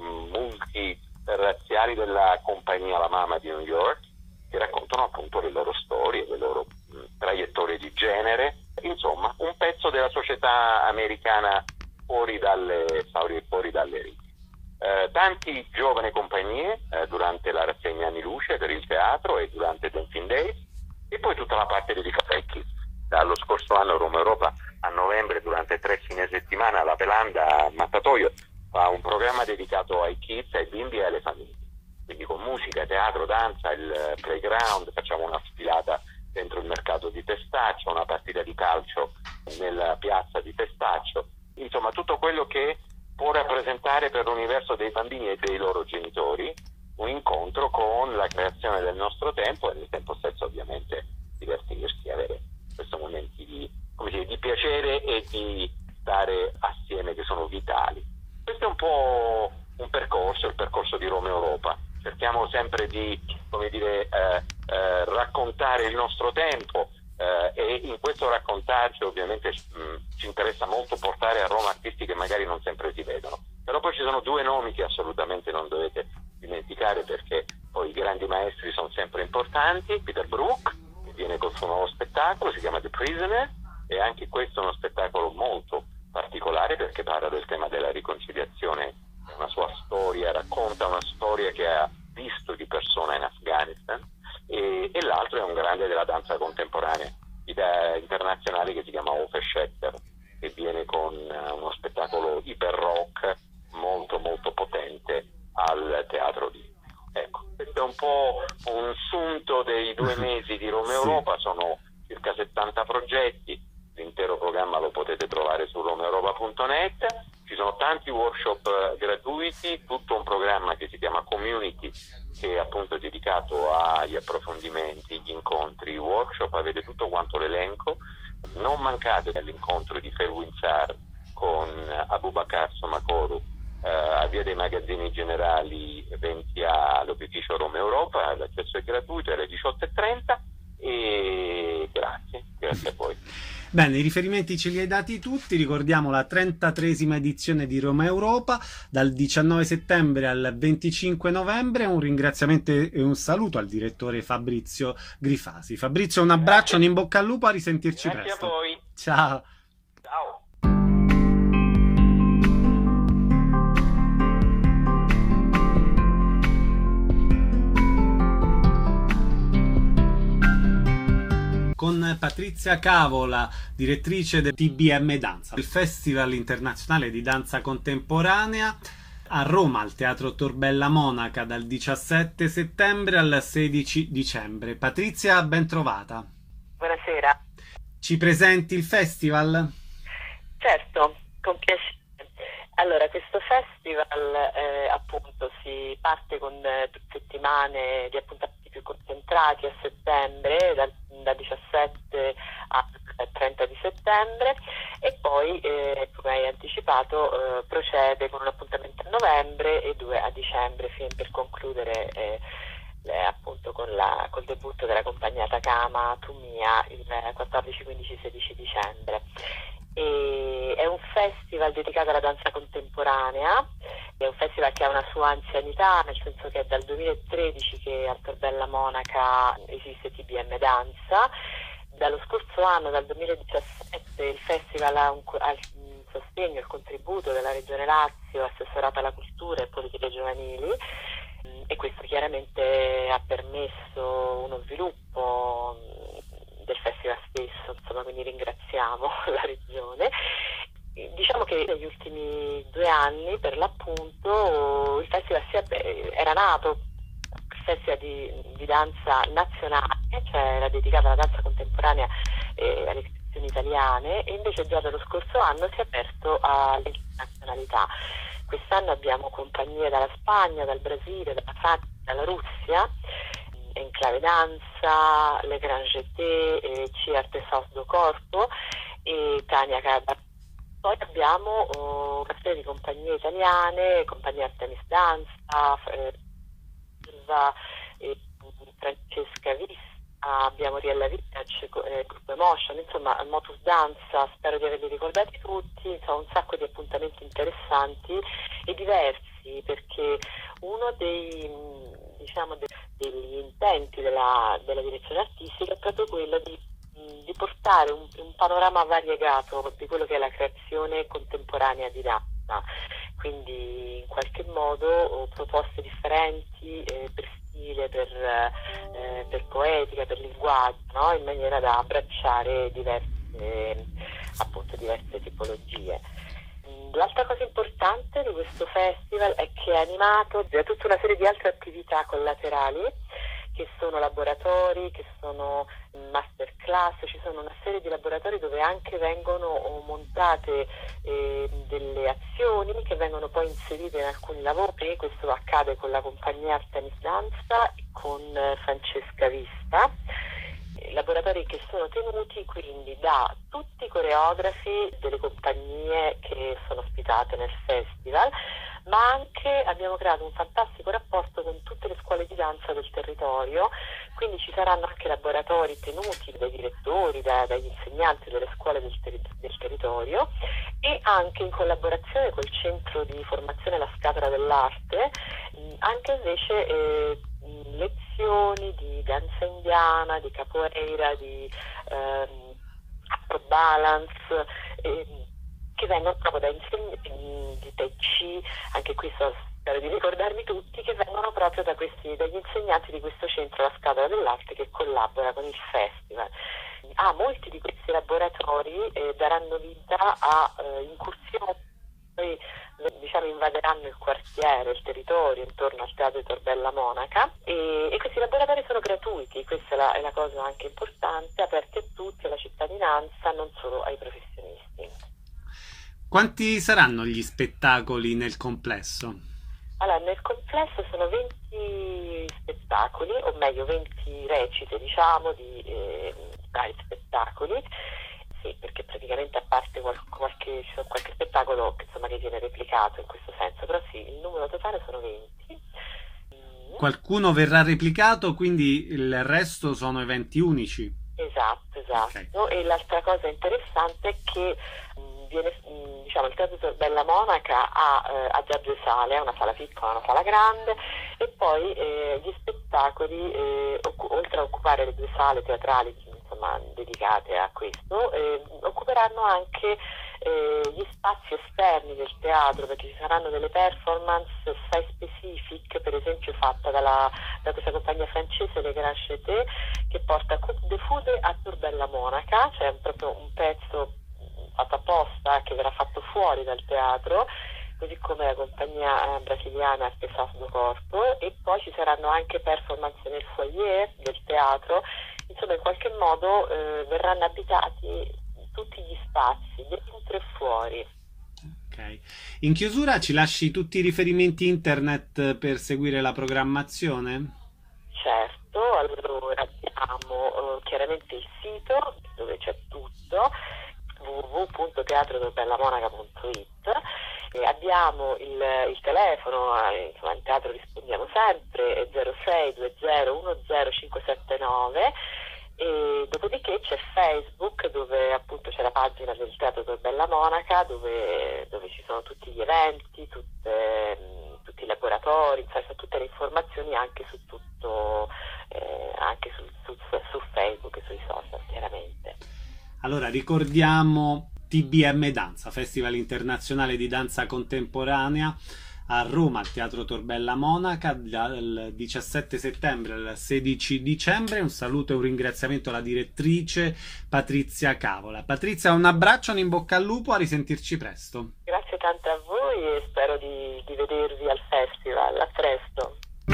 Speaker 5: multirazziali della compagnia La Mama di New York, che raccontano appunto le loro storie, le loro mh, traiettorie di genere, insomma un pezzo della società americana fuori dalle, fuori dalle righe. Eh, tanti giovani compagnie eh, durante la rassegna Anni Luce per il teatro e durante Dancing Days, e poi tutta la parte dedicata ai kids. Dallo scorso anno Roma Europa a novembre, durante tre fine settimana, la Belanda a Mattatoio fa un programma dedicato ai kids, ai bimbi e alle famiglie, quindi con musica, teatro, danza, il playground, facciamo una sfilata dentro il mercato di Testaccio, una partita di calcio nella piazza di Testaccio, insomma tutto quello che può rappresentare per l'universo dei bambini e dei loro genitori un incontro con la creazione del nostro tempo, e nel tempo stesso ovviamente divertirsi, avere questi momenti di, come dire, di piacere e di stare assieme, che sono vitali. Questo è un po' un percorso, il percorso di Roma Europa. Cerchiamo sempre di, come dire, eh, eh, raccontare il nostro tempo, eh, e in questo raccontaggio ovviamente mh, ci interessa molto portare a Roma artisti che magari non sempre si vedono. Però poi ci sono due nomi che assolutamente non dovete dimenticare, perché poi i grandi maestri sono sempre importanti. Peter Brook, che viene col suo nuovo spettacolo, si chiama The Prisoner, e anche questo è uno spettacolo molto particolare perché parla del tema della riconciliazione. È una sua storia, racconta una storia che ha visto di persona in Afghanistan, e, e l'altro è un grande della danza contemporanea internazionale che si chiama Ofe Schechter, che viene con uh, uno spettacolo iper rock molto molto potente al Teatro di. Ecco, questo è un po' un sunto dei due mesi di Roma Europa, sì. Sono circa settanta progetti, l'intero programma lo potete trovare su romaeuropa punto net. Ci sono tanti workshop gratuiti, tutto un programma che si chiama Community, che è appunto dedicato agli approfondimenti, gli incontri, i workshop, avete tutto quanto l'elenco. Non mancate all'incontro di Felwine Sarr con Abubakar Somakoru eh, a Via dei Magazzini Generali venti A all'Opificio Roma Europa, l'accesso è gratuito, è alle diciotto e trenta, e grazie, grazie a voi.
Speaker 1: Bene, i riferimenti ce li hai dati tutti, ricordiamo la trentatreesima edizione di Roma Europa dal diciannove settembre al venticinque novembre. Un ringraziamento e un saluto al direttore Fabrizio Grifasi. Fabrizio, un abbraccio, un in bocca al lupo, a risentirci
Speaker 5: Grazie
Speaker 1: presto.
Speaker 5: a voi.
Speaker 1: Ciao.
Speaker 5: Ciao.
Speaker 1: Con Patrizia Cavola, direttrice del T B M Danza, il Festival Internazionale di Danza Contemporanea a Roma, al Teatro Torbella Monaca, dal diciassette settembre al sedici dicembre. Patrizia, ben trovata.
Speaker 4: Buonasera.
Speaker 1: Ci presenti il festival?
Speaker 4: Certo, con piacere. Allora, questo festival eh, appunto si parte con eh, due settimane di appuntamenti più concentrati a settembre, dal, da diciassette al trenta di settembre, e poi, eh, come hai anticipato, eh, procede con un appuntamento a novembre e due a dicembre, fino per concludere eh, eh, appunto con la, col debutto della compagnia Takama Tumia il quattordici, quindici, sedici dicembre. E è un festival dedicato alla danza contemporanea, è un festival che ha una sua anzianità, nel senso che è dal duemilatredici che a Torbella Monaca esiste T B M Danza. Dallo scorso anno, dal duemiladiciassette, il festival ha un, ha il sostegno, il contributo della Regione Lazio, assessorata alla cultura e politiche giovanili, e questo chiaramente ha permesso uno sviluppo del festival stesso, insomma, quindi ringraziamo la Regione. Diciamo che negli ultimi due anni, per l'appunto, il festival si è, era nato festival di, di danza nazionale, cioè era dedicato alla danza contemporanea e alle istituzioni italiane, e invece già dallo scorso anno si è aperto all'internazionalità. Quest'anno abbiamo compagnie dalla Spagna, dal Brasile, dalla Francia, dalla Russia, Enclave Danza, Le Grand Jeté, eh, C. Artesans do Corpo e Tania Cabra. Poi abbiamo oh, una serie di compagnie italiane, compagnia Artemis Danza, eh, eh, Francesca Vista, abbiamo Riella Village, eh, Gruppo Emotion, insomma Motus Danza, spero di averli ricordati tutti, insomma un sacco di appuntamenti interessanti e diversi, perché uno dei, diciamo, de, degli intenti della, della direzione artistica è proprio quello di, di portare un, un panorama variegato di quello che è la creazione contemporanea di danza, quindi in qualche modo proposte differenti eh, per stile, per, eh, per poetica, per linguaggio, no? In maniera da abbracciare diverse, appunto, diverse tipologie. L'altra cosa importante di questo festival è che è animato da tutta una serie di altre attività collaterali, che sono laboratori, che sono masterclass, ci sono una serie di laboratori dove anche vengono montate eh, delle azioni che vengono poi inserite in alcuni lavori. Questo accade con la compagnia Artemis Danza e con eh, Francesca Vista. Laboratori che sono tenuti quindi da tutti i coreografi delle compagnie che sono ospitate nel festival, ma anche abbiamo creato un fantastico rapporto con tutte le scuole di danza del territorio, quindi ci saranno anche laboratori tenuti dai direttori, da, dagli insegnanti delle scuole del, ter- del territorio, e anche in collaborazione col centro di formazione La Scatola dell'Arte, anche invece eh, lezioni di danza indiana, di capoeira, di ehm, acro balance, eh, che vengono proprio da insegnanti di Tai Chi, anche qui so, spero di ricordarmi tutti, che vengono proprio da questi, dagli insegnanti di questo centro La Scatola dell'Arte, che collabora con il festival. Ah, molti di questi laboratori eh, daranno vita a eh, incursioni, poi diciamo invaderanno il quartiere, il territorio intorno al Teatro di Torbella Monaca, e, e questi laboratori sono gratuiti, questa è la, è la cosa anche importante, aperti a tutti, alla cittadinanza, non solo ai professionisti.
Speaker 1: Quanti saranno gli spettacoli nel complesso?
Speaker 4: Allora, nel complesso sono venti spettacoli, o meglio venti recite, diciamo, di eh, vari spettacoli. Sì, perché praticamente a parte qual- qualche, ci sono qualche spettacolo che, insomma, che viene replicato in questo senso, però sì, il numero totale sono venti.
Speaker 1: Qualcuno verrà replicato, quindi il resto sono eventi unici?
Speaker 6: Esatto, esatto. Okay. E l'altra cosa interessante è che mh, viene, mh, diciamo, il Teatro Tor Bella Monaca ha, eh, ha già due sale, ha una sala piccola, una sala grande, e poi eh, gli spettacoli, eh, occu- oltre a occupare le due sale teatrali, insomma, dedicate a questo, eh, occuperanno anche eh, gli spazi esterni del teatro, perché ci saranno delle performance site specific, per esempio fatta dalla, da questa compagnia francese, Le Grand Cheté, che porta Coupe de Foudre a Tor Bella Monaca, cioè proprio un pezzo fatto apposta che verrà fatto fuori dal teatro, così come la compagnia eh, brasiliana Spesas do Corpo, e poi ci saranno anche performance nel foyer del teatro. Insomma, in qualche modo eh, verranno abitati tutti gli spazi, dentro e fuori.
Speaker 1: Ok. In chiusura ci lasci tutti i riferimenti internet per seguire la programmazione?
Speaker 6: Certo, allora abbiamo eh, chiaramente il sito dove c'è tutto, w w w punto teatro torbellamonaca punto it, e abbiamo il, il telefono, eh, insomma, in teatro rispondiamo sempre, zero sei due zero uno zero cinque sette nove, e dopodiché c'è Facebook, dove appunto c'è la pagina del Teatro Tor Bella Monaca, dove, dove ci sono tutti gli eventi, tutte, tutti i laboratori, insomma, tutte le informazioni anche su tutto, eh, anche su, su, su Facebook e sui social, chiaramente.
Speaker 1: Allora ricordiamo T B M Danza, Festival Internazionale di Danza Contemporanea, a Roma, al Teatro Tor Bella Monaca, dal diciassette settembre al sedici dicembre. Un saluto e un ringraziamento alla direttrice Patrizia Cavola. Patrizia, un abbraccio, un in bocca al lupo, a risentirci presto.
Speaker 6: Grazie tante a voi e spero di, di vedervi al festival. A presto.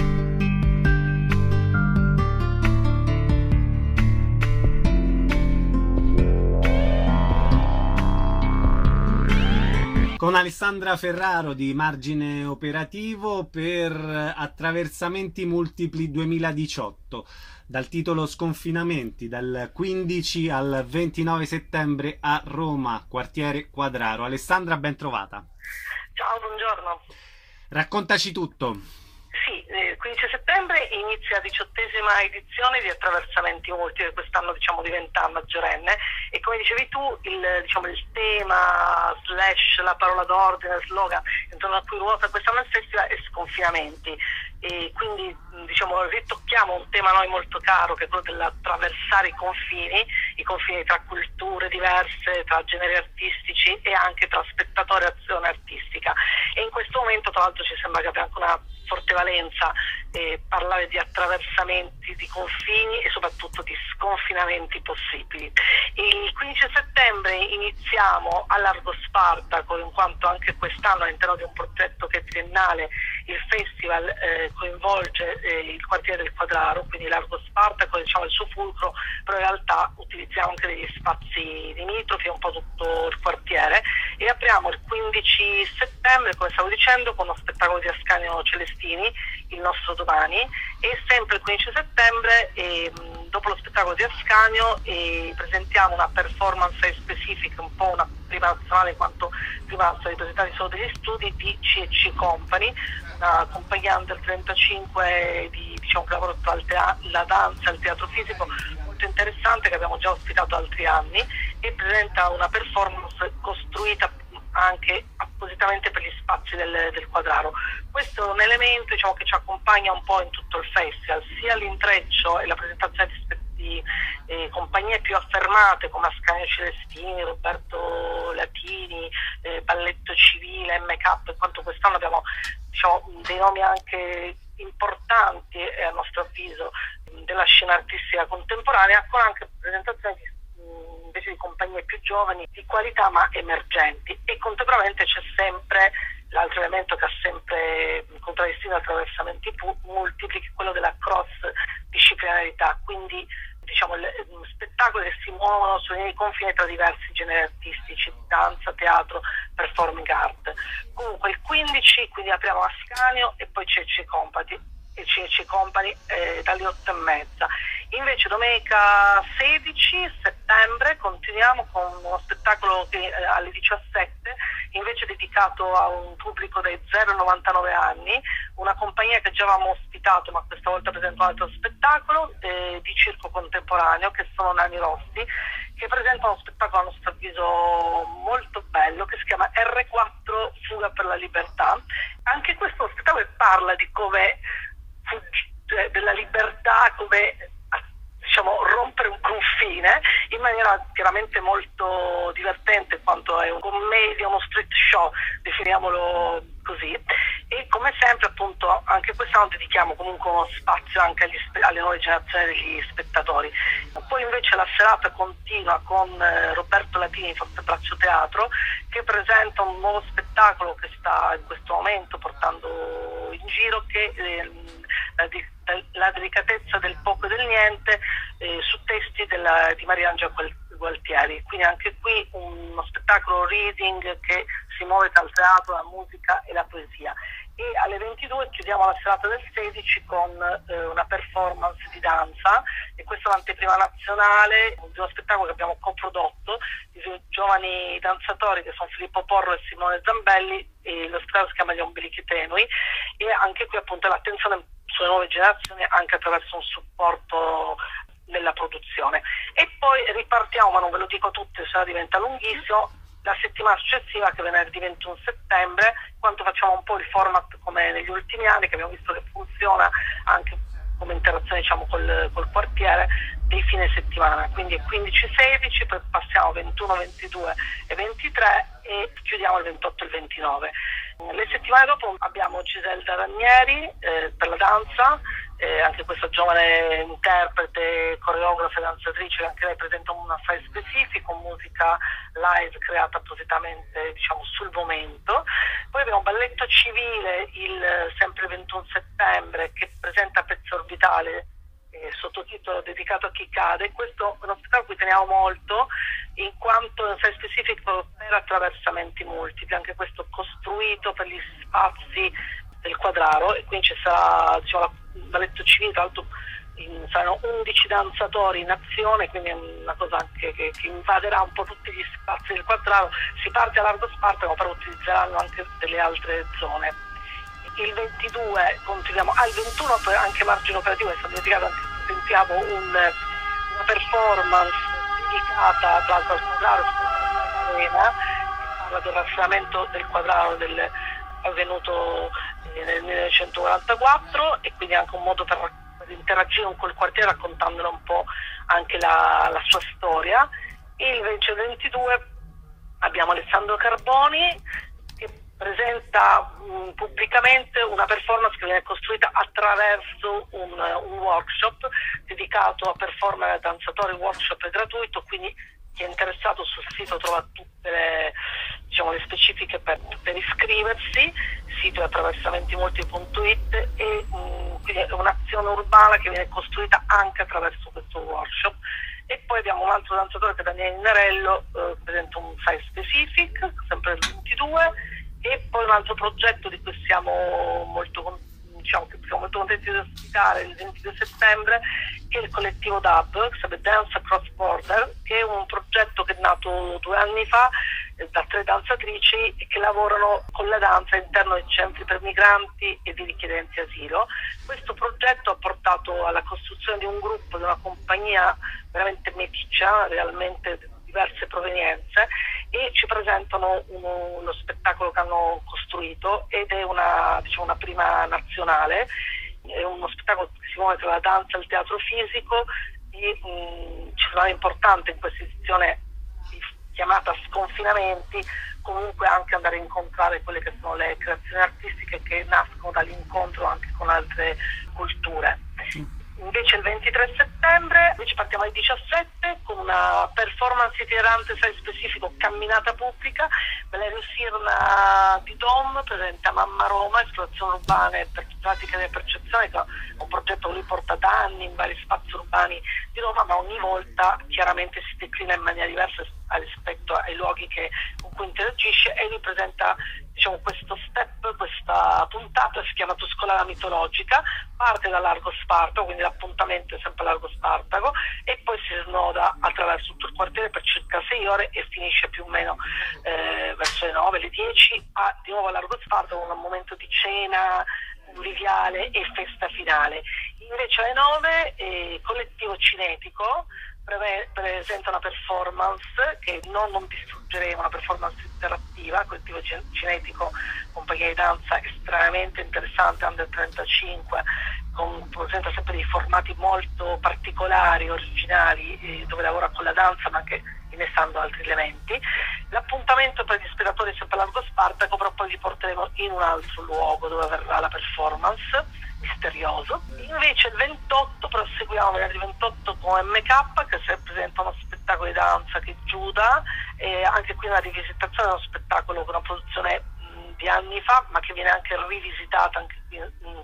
Speaker 1: Con Alessandra Ferraro di Margine Operativo per Attraversamenti Multipli duemiladiciotto, dal titolo Sconfinamenti, dal quindici al ventinove settembre a Roma, quartiere Quadraro. Alessandra, ben trovata.
Speaker 2: Ciao, buongiorno.
Speaker 1: Raccontaci tutto.
Speaker 2: Sì, il quindici settembre inizia la diciottesima edizione di Attraversamenti Multipli, quest'anno diciamo diventa maggiorenne, e come dicevi tu il, diciamo, il tema slash la parola d'ordine, slogan intorno a cui ruota quest'anno il festival è sconfinamenti, e quindi diciamo ritocchiamo un tema a noi molto caro, che è quello dell'attraversare i confini, i confini tra culture diverse, tra generi artistici e anche tra spettatori e azione artistica. E in questo momento tra l'altro ci sembra che abbia anche una forte valenza eh, parlare di attraversamenti di confini e soprattutto di sconfinamenti possibili. Il quindici settembre iniziamo a Largo Spartaco, in quanto anche quest'anno all'interno di un progetto che è triennale il festival eh, coinvolge eh, il quartiere del Quadraro, quindi Largo Spartaco è diciamo il suo fulcro, però in realtà utilizziamo anche degli spazi limitrofi, un po' tutto il quartiere, e apriamo il quindici settembre, come stavo dicendo, con uno spettacolo di Ascanio Celestini, Il nostro domani, e sempre il quindici settembre eh, dopo lo spettacolo di Ascanio eh, presentiamo una performance specifica, un po' una prima nazionale, in quanto prima sono ripresentati solo degli studi di C e C Company, una compagnia under trentacinque di, diciamo, che lavora tra il tea- la danza e il teatro fisico, molto interessante, che abbiamo già ospitato altri anni, e presenta una performance costruita anche appositamente per gli spazi del, del Quadraro. Questo è un elemento diciamo, che ci accompagna un po' in tutto il festival, sia l'intreccio e la presentazione di, di eh, compagnie più affermate come Ascanio Celestini, Roberto Latini, eh, Balletto Civile, M K, in quanto quest'anno abbiamo diciamo, dei nomi anche importanti eh, a nostro avviso della scena artistica contemporanea, con anche presentazioni di invece di compagnie più giovani, di qualità ma emergenti. E contemporaneamente c'è sempre l'altro elemento che ha sempre contraddistinto attraversamenti multipli, che è quello della cross disciplinarità, quindi diciamo le, spettacoli che si muovono sui confini tra diversi generi artistici, danza, teatro, performing art. Comunque il quindici quindi apriamo Ascanio e poi C e C Company, e C e C Company eh, dalle otto e mezza. Invece domenica sedici settembre continuiamo con uno spettacolo che eh, alle diciassette invece dedicato a un pubblico dai zero ai novantanove anni, una compagnia che già avevamo ospitato, ma questa volta presenta un altro spettacolo eh, di circo contemporaneo, che sono Nani Rossi, che presenta uno spettacolo a nostro avviso molto bello che si chiama erre quattro Fuga per la libertà. Anche questo spettacolo parla di come fuggire della libertà, come diciamo rompere un confine in maniera chiaramente molto divertente, in quanto è un commedia, uno street show, definiamolo così, e come sempre appunto anche quest'anno dedichiamo comunque uno spazio anche agli, alle nuove generazioni degli spettatori. Poi invece la serata continua con eh, Roberto Latini, Forte Braccio Teatro, che presenta un nuovo spettacolo che sta in questo momento portando in giro, che eh, la, la delicatezza del poco e del niente, eh, su testi della, di Mariangela Gualtieri. Quindi anche qui uno spettacolo reading che si muove tra il teatro, la musica e la poesia. E alle ventidue chiudiamo la serata del sedici con eh, una performance di danza, e questa è l'anteprima nazionale di uno spettacolo che abbiamo coprodotto di due giovani danzatori che sono Filippo Porro e Simone Zambelli, e lo spettacolo si chiama Gli ombelichi tenui, e anche qui appunto l'attenzione sulle nuove generazioni anche attraverso un supporto nella produzione. E poi ripartiamo, ma non ve lo dico tutto, se no diventa lunghissimo, la settimana successiva, che è venerdì ventuno settembre, quando facciamo un po' il format come negli ultimi anni, che abbiamo visto che funziona anche come interazione diciamo col, col quartiere, dei fine settimana, quindi quindici sedici, poi passiamo ventuno ventidue e ventitré e chiudiamo il ventotto e il ventinove. Le settimane dopo abbiamo Giselda Ranieri eh, per la danza, eh, anche questa giovane interprete, coreografa e danzatrice, che anche lei presenta un assai specifico, musica live creata appositamente diciamo sul momento. Poi abbiamo Balletto Civile il sempre ventuno settembre, che presenta Pezzo Orbitale, eh, sottotitolo dedicato a chi cade. Questo è uno spettacolo a cui teniamo molto, in quanto è un assai specifico per attraversamenti multipli, anche questo costruito per gli spazi del Quadraro, e quindi ci sarà diciamo, il balletto civile, tra l'altro in, saranno undici danzatori in azione, quindi è una cosa anche che, che invaderà un po' tutti gli spazi del Quadraro. Si parte a largo spazio, ma però utilizzeranno anche delle altre zone. Il ventidue continuiamo, al ah, ventuno poi anche Margine Operativo è stato dedicato, anche sentiamo un, una performance dedicata tra l'altro al Quadraro, che parla del raffrontamento del Quadraro del, avvenuto nel millenovecentoquarantaquattro, e quindi anche un modo per, per interagire con il quartiere, raccontandolo un po' anche la, la sua storia. E invece il ventidue abbiamo Alessandro Carboni, che presenta um, pubblicamente una performance che viene costruita attraverso un, un workshop dedicato a performer e danzatori. Il workshop è gratuito, quindi chi è interessato sul sito trova tutte le, diciamo, le specifiche per, per iscriversi, sito attraversamenti punto it, e mh, quindi è un'azione urbana che viene costruita anche attraverso questo workshop. E poi abbiamo un altro danzatore che è Daniele Inarello, eh, presenta un site specific, sempre il ventidue, e poi un altro progetto di cui siamo molto, diciamo, che siamo molto contenti di ospitare il ventidue settembre, che è il collettivo D A B, che sarebbe Dance Across Border, che è un progetto che è nato due anni fa eh, da tre danzatrici e che lavorano con la danza all'interno dei centri per migranti e di richiedenti asilo. Questo progetto ha portato alla costruzione di un gruppo, di una compagnia veramente meticcia, realmente di diverse provenienze, e ci presentano uno, uno spettacolo che hanno costruito, ed è una, diciamo, una prima nazionale. È uno spettacolo che si muove tra la danza e il teatro fisico, e mh, ci sarà importante in questa edizione chiamata Sconfinamenti comunque anche andare a incontrare quelle che sono le creazioni artistiche che nascono dall'incontro anche con altre culture. Invece il ventitré settembre invece partiamo alle diciassette con una performance itinerante sai specifico, camminata pubblica. Valerio Sirna di Dom presenta Mamma Roma, esplorazioni urbane per pratiche della percezione, che è un progetto che lui porta da anni in vari spazi urbani di Roma, ma ogni volta chiaramente si declina in maniera diversa rispetto ai luoghi che, con cui interagisce, e lui presenta diciamo questo step, questa puntata si chiama Tuscolana mitologica, parte da Largo Spartaco, quindi l'appuntamento è sempre a Largo Spartaco, e poi si snoda attraverso tutto il quartiere per circa sei ore e finisce più o meno eh, verso le nove, le dieci, a, di nuovo a Largo Spartaco, con un momento di cena conviviale e festa finale. Invece alle nove eh, Collettivo Cinetico Pre- presenta una performance che non, non distruggeremo, una performance interattiva, Collettivo Cinetico, compagnia di danza estremamente interessante, under trentacinque, con, presenta sempre dei formati molto particolari, originali, eh, dove lavora con la danza ma anche innestando altri elementi. L'appuntamento per gli spettatori è sempre a Largo Spartaco, però poi vi porteremo in un altro luogo dove avverrà la performance, misterioso. Invece il ventotto proseguiamo venerdì ventotto con M K, che si presenta uno spettacolo di danza che è Giuda, e anche qui una rivisitazione dello spettacolo con una produzione mh, di anni fa, ma che viene anche rivisitata anche qui,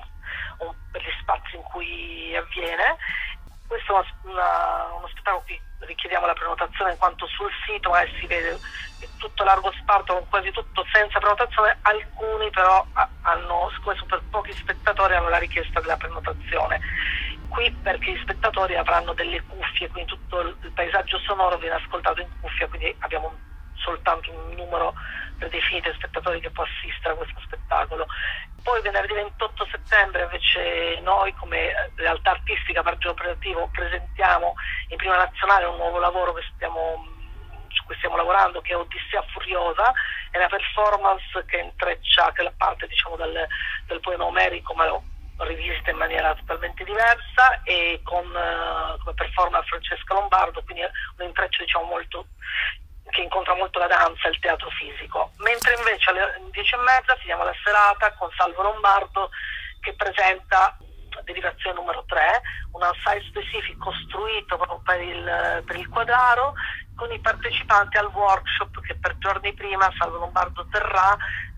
Speaker 2: mh, per gli spazi in cui avviene. Questo è una, una, uno spettacolo che richiediamo la prenotazione, in quanto sul sito eh, si vede tutto Largo Spartaco, con quasi tutto senza prenotazione. Alcuni però hanno, siccome sono per pochi spettatori, hanno la richiesta della prenotazione. Qui perché gli spettatori avranno delle cuffie, quindi tutto il paesaggio sonoro viene ascoltato in cuffia, quindi abbiamo soltanto un numero predefinito di spettatori che può assistere a questo spettacolo. Poi venerdì ventotto settembre invece noi come realtà artistica Margine Operativo presentiamo in prima nazionale un nuovo lavoro che stiamo, su cui stiamo lavorando, che è Odissea Furiosa. È una performance che intreccia, che è la parte diciamo del, del poema omerico, ma lo rivisita in maniera totalmente diversa, e con uh, come performance Francesca Lombardo, quindi un intreccio diciamo molto che incontra molto la danza e il teatro fisico. Mentre invece alle dieci e mezza finiamo la serata con Salvo Lombardo, che presenta Derivazione numero tre, un outside specific costruito proprio per il, per il Quadraro, con i partecipanti al workshop che per giorni prima Salvo Lombardo terrà,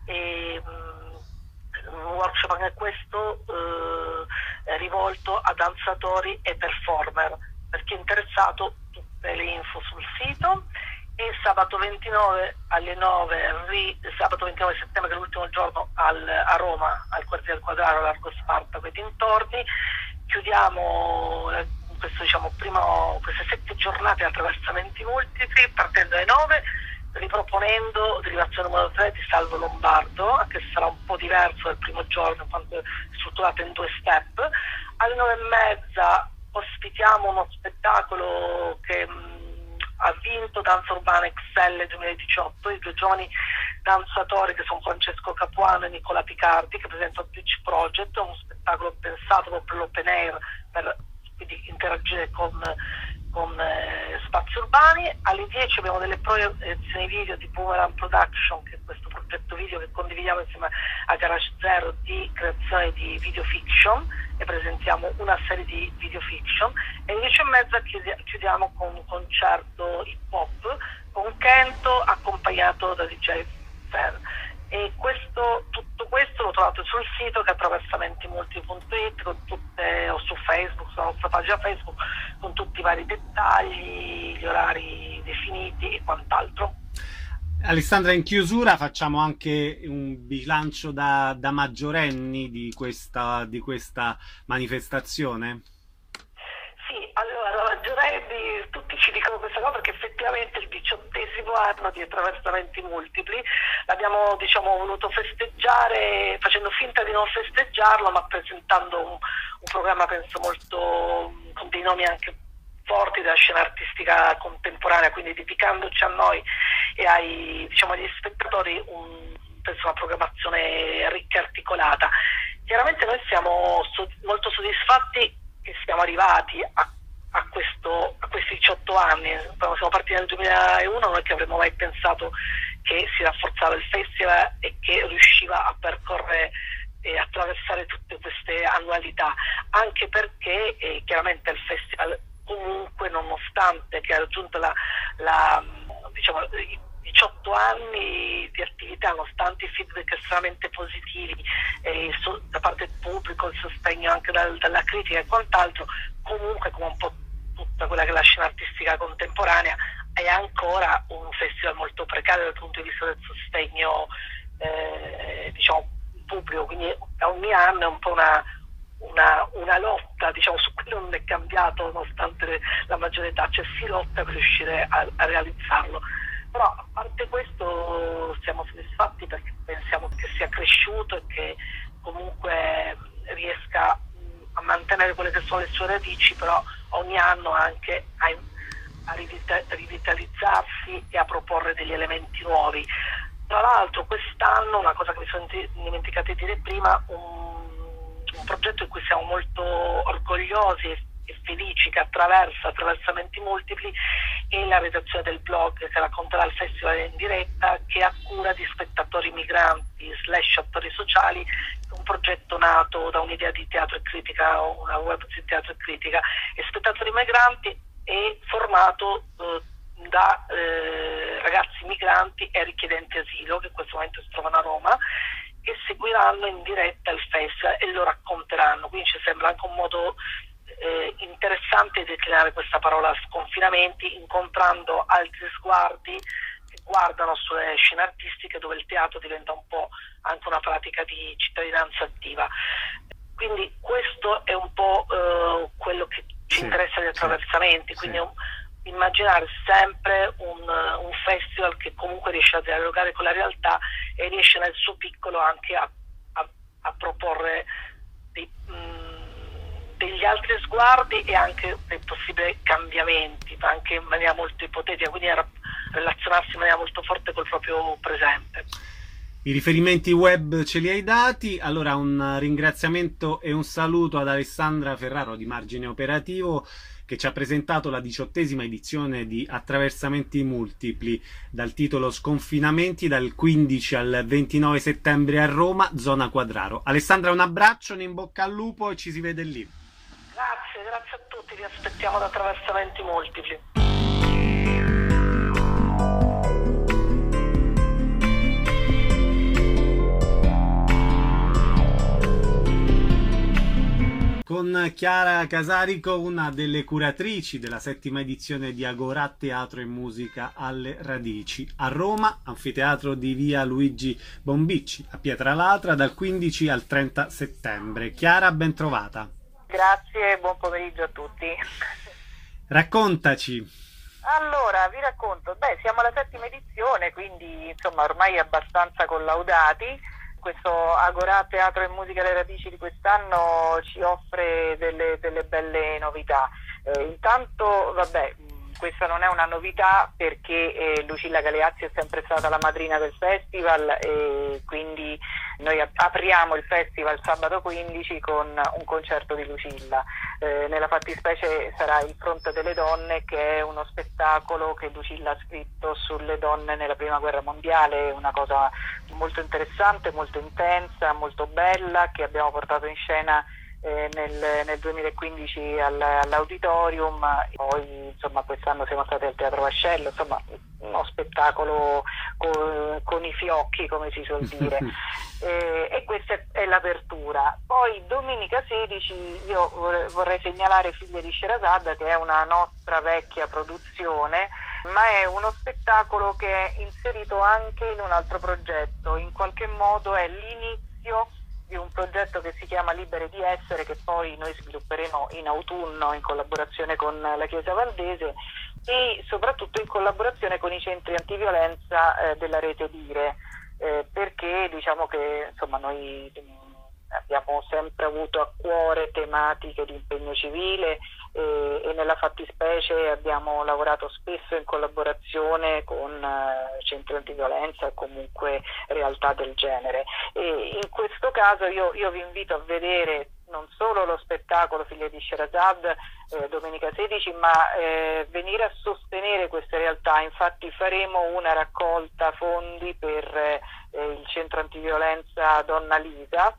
Speaker 2: e um, un workshop anche questo eh, è rivolto a danzatori e performer. Per chi è interessato, tutte le info sul sito. E sabato ventinove alle nove, ri, sabato ventinove settembre, che è l'ultimo giorno, al, a Roma, al quartiere Quadraro, Largo Spartaco e dintorni. Chiudiamo eh, questo, diciamo, primo, queste sette giornate di attraversamenti multipli, partendo alle nove, riproponendo Derivazione numero tre di Salvo Lombardo, che sarà un po' diverso dal primo giorno, in quanto è strutturato in due step. Alle nove e mezza ospitiamo uno spettacolo che ha vinto Danza Urbana Excel duemiladiciotto, i due giovani danzatori che sono Francesco Capuano e Nicola Picardi, che presentano Beach Project, uno spettacolo pensato per l'open air, per quindi interagire con, con eh, spazi urbani. Alle dieci abbiamo delle proiezioni video di Boomerang Production, che è questo progetto video che condividiamo insieme a Garage Zero di creazione di video fiction, e presentiamo una serie di video fiction. E alle dieci e mezza chiudiamo con un concerto hip hop con Kento accompagnato da D J Fan. E questo, tutto questo lo trovate sul sito che è attraversamenti multipli punto it, con tutte, o su Facebook, sulla nostra pagina Facebook, con tutti i vari dettagli, gli orari definiti e quant'altro.
Speaker 1: Alessandra, in chiusura facciamo anche un bilancio da, da maggiorenni di questa, di questa manifestazione?
Speaker 2: Sì, allora da maggiorenni tutti ci dicono questa cosa, perché effettivamente è il diciottesimo anno di attraversamenti multipli. L'abbiamo diciamo voluto festeggiare facendo finta di non festeggiarlo, ma presentando un, un programma penso molto, con dei nomi anche forti della scena artistica contemporanea, quindi dedicandoci a noi e ai diciamo agli spettatori un, penso una programmazione ricca e articolata. Chiaramente noi siamo so, molto soddisfatti che siamo arrivati a, a, questo, a questi diciotto anni. Quando siamo partiti nel duemilauno, noi che avremmo mai pensato che si rafforzava il festival e che riusciva a percorrere e attraversare tutte queste annualità, anche perché eh, chiaramente il festival comunque, nonostante che ha raggiunto la, la diciamo i diciotto anni di attività, nonostante i feedback estremamente positivi eh, so, da parte del pubblico, il sostegno anche dal, dalla critica e quant'altro, comunque come un po' tutta quella che è la scena artistica contemporanea è ancora un festival molto precario dal punto di vista del sostegno eh, diciamo, pubblico, quindi ogni anno è un po' una, una, una lotta, diciamo, su cui non è cambiato nonostante la maggiore età, cioè si lotta per riuscire a, a realizzarlo. Però a parte questo siamo soddisfatti perché pensiamo che sia cresciuto e che comunque riesca a mantenere quelle che sono le sue radici, però ogni anno anche a, a rivitalizzarsi e a proporre degli elementi nuovi. Tra l'altro quest'anno, una cosa che mi sono dimenticato di dire prima, un, un progetto in cui siamo molto orgogliosi e, e felici, che attraversa attraversamenti multipli, è la redazione del blog che racconterà il festival in diretta, che è a cura di spettatori migranti slash attori sociali, un progetto nato da un'idea di teatro e critica, una web di teatro e critica, e spettatori migranti è formato eh, da eh, ragazzi migranti e richiedenti asilo che in questo momento si trovano a Roma, che seguiranno in diretta il festival e lo racconteranno. Quindi ci sembra anche un modo eh, interessante di declinare questa parola sconfinamenti, incontrando altri sguardi che guardano sulle scene artistiche, dove il teatro diventa un po' anche una pratica di cittadinanza attiva. Quindi questo è un po' eh, quello che ci sì, interessa degli attraversamenti, sì, quindi sì. Un, immaginare sempre un, un festival che comunque riesce a dialogare con la realtà e riesce nel suo piccolo anche a, a, a proporre dei, mh, degli altri sguardi e anche dei possibili cambiamenti, anche in maniera molto ipotetica, quindi a relazionarsi in maniera molto forte col proprio presente.
Speaker 1: I riferimenti web ce li hai dati, allora un ringraziamento e un saluto ad Alessandra Ferraro di Margine Operativo, che ci ha presentato la diciottesima edizione di Attraversamenti Multipli dal titolo Sconfinamenti, dal quindici al ventinove settembre a Roma, zona Quadraro. Alessandra, un abbraccio, in bocca al lupo e ci si vede lì.
Speaker 2: Grazie, grazie a tutti, vi aspettiamo ad Attraversamenti Multipli.
Speaker 1: Con Chiara Casarico, una delle curatrici della settima edizione di Agorà Teatro e Musica alle Radici, a Roma, anfiteatro di via Luigi Bombicci, a Pietralatra, dal quindici al trenta settembre. Chiara, ben trovata.
Speaker 7: Grazie, buon pomeriggio a tutti.
Speaker 1: Raccontaci.
Speaker 7: Allora, vi racconto, beh, siamo alla settima edizione, quindi insomma ormai abbastanza collaudati. Questo Agorà Teatro e Musica alle Radici di quest'anno ci offre delle, delle belle novità. Eh, intanto, vabbè, questa non è una novità perché eh, Lucilla Galeazzi è sempre stata la madrina del festival e quindi noi apriamo il festival sabato quindici con un concerto di Lucilla. Eh, nella fattispecie sarà Il Fronte delle Donne, che è uno spettacolo che Lucilla ha scritto sulle donne nella Prima Guerra Mondiale, una cosa molto interessante, molto intensa, molto bella, che abbiamo portato in scena eh, nel, nel duemilaquindici all, all'Auditorium. Poi insomma quest'anno siamo stati al Teatro Vascello, insomma uno spettacolo con, con i fiocchi, come si suol dire. eh, e questa è l'apertura. Poi domenica sedici io vorrei segnalare Figlie di Sherazad, che è una nostra vecchia produzione, ma è uno spettacolo che è inserito anche in un altro progetto. In qualche modo è l'inizio di un progetto che si chiama Libere di Essere, che poi noi svilupperemo in autunno in collaborazione con la Chiesa Valdese e soprattutto in collaborazione con i centri antiviolenza eh, della rete Dire, eh, perché diciamo che insomma noi abbiamo sempre avuto a cuore tematiche di impegno civile eh, e nella fattispecie abbiamo lavorato spesso in collaborazione con eh, centri antiviolenza e comunque realtà del genere. E in questo caso io, io vi invito a vedere non solo lo spettacolo Figlie di Sherazad eh, domenica sedici, ma eh, venire a sostenere queste realtà. Infatti faremo una raccolta fondi per eh, il centro antiviolenza Donna Lisa,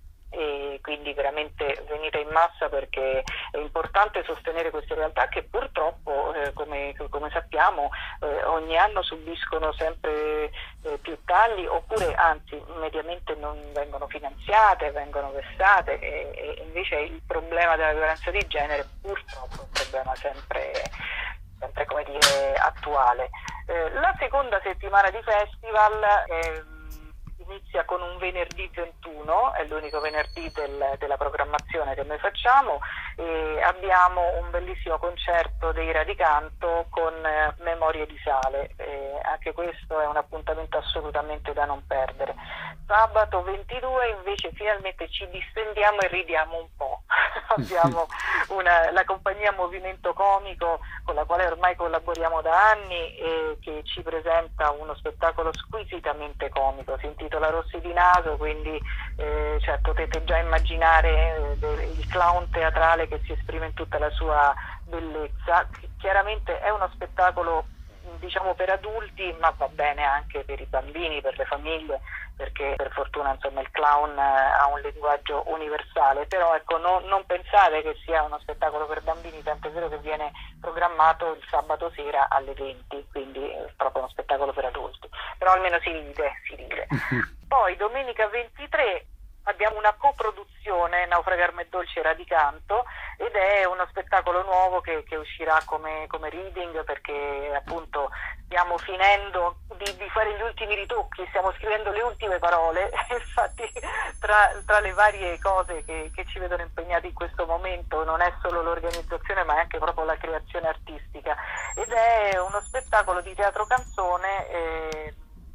Speaker 7: e quindi veramente venite in massa perché è importante sostenere queste realtà che purtroppo eh, come, come sappiamo eh, ogni anno subiscono sempre eh, più tagli, oppure anzi mediamente non vengono finanziate, vengono vessate e, e invece il problema della violenza di genere purtroppo è un problema sempre, sempre come dire attuale. Eh, la seconda settimana di festival eh, inizia con un venerdì ventuno, è l'unico venerdì del, della programmazione che noi facciamo, e abbiamo un bellissimo concerto dei Radicanto con eh, Memorie di Sale, e anche questo è un appuntamento assolutamente da non perdere. Sabato ventidue invece finalmente ci distendiamo e ridiamo un po'. Abbiamo una, la compagnia Movimento Comico, con la quale ormai collaboriamo da anni, e che ci presenta uno spettacolo squisitamente comico, si intitola Rossi di Naso, quindi eh, cioè, potete già immaginare eh, il clown teatrale che si esprime in tutta la sua bellezza. Chiaramente è uno spettacolo, diciamo, per adulti, ma va bene anche per i bambini, per le famiglie, perché per fortuna, insomma, il clown ha un linguaggio universale. Però ecco, no, non pensate che sia uno spettacolo per bambini, tant'è vero che viene programmato il sabato sera alle venti, quindi è proprio uno spettacolo per adulti, però almeno si ride, si ride. Poi domenica ventitré abbiamo una coproduzione, Naufragarmi è dolce Radicanto, ed è uno spettacolo nuovo che, che uscirà come, come reading, perché appunto stiamo finendo di, di fare gli ultimi ritocchi, stiamo scrivendo le ultime parole. Infatti tra, tra le varie cose che, che ci vedono impegnati in questo momento non è solo l'organizzazione, ma è anche proprio la creazione artistica, ed è uno spettacolo di teatro canzone eh,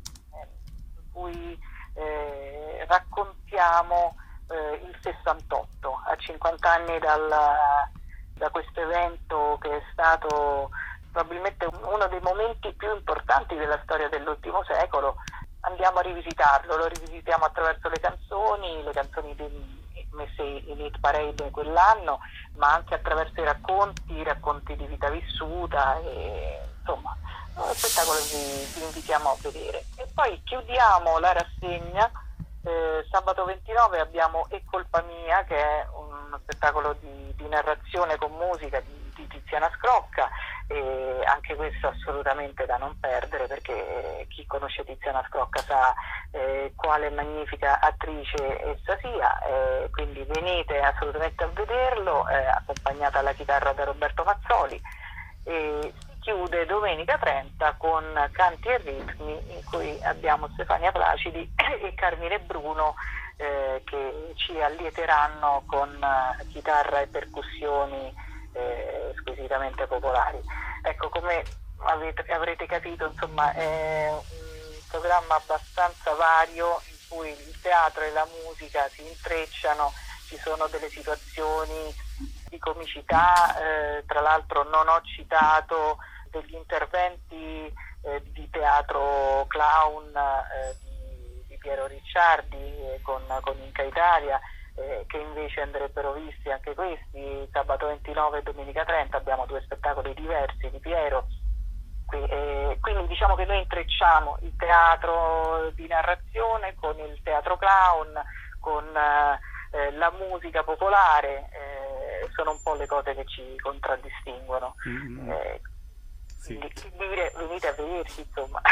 Speaker 7: in cui Eh, raccontiamo eh, il sessantotto, a cinquanta anni dal, da questo evento che è stato probabilmente uno dei momenti più importanti della storia dell'ultimo secolo. Andiamo a rivisitarlo, lo rivisitiamo attraverso le canzoni, le canzoni di, messe in hit parade quell'anno, ma anche attraverso i racconti, i racconti di vita vissuta, e insomma uno spettacolo che vi, vi invitiamo a vedere. E poi chiudiamo la rassegna, eh, sabato ventinove abbiamo E colpa mia, che è uno spettacolo di, di narrazione con musica di, di Tiziana Scrocca, e anche questo assolutamente da non perdere, perché chi conosce Tiziana Scrocca sa eh, quale magnifica attrice essa sia, eh, quindi venite assolutamente a vederlo, eh, accompagnata alla chitarra da Roberto Mazzoli. E chiude domenica trenta con Canti e Ritmi, in cui abbiamo Stefania Placidi e Carmine Bruno eh, che ci allieteranno con uh, chitarra e percussioni eh, squisitamente popolari. Ecco, come avete, avrete capito, insomma, è un programma abbastanza vario, in cui il teatro e la musica si intrecciano, ci sono delle situazioni di comicità, eh, tra l'altro non ho citato degli interventi eh, di teatro clown eh, di, di Piero Ricciardi eh, con, con Inca Italia, eh, che invece andrebbero visti anche questi sabato ventinove e domenica trenta. Abbiamo due spettacoli diversi di Piero, qui, eh, quindi diciamo che noi intrecciamo il teatro di narrazione con il teatro clown, con eh, la musica popolare, eh, sono un po' le cose che ci contraddistinguono. Mm-hmm. Eh, Sì. Dire, venite a vedersi, insomma.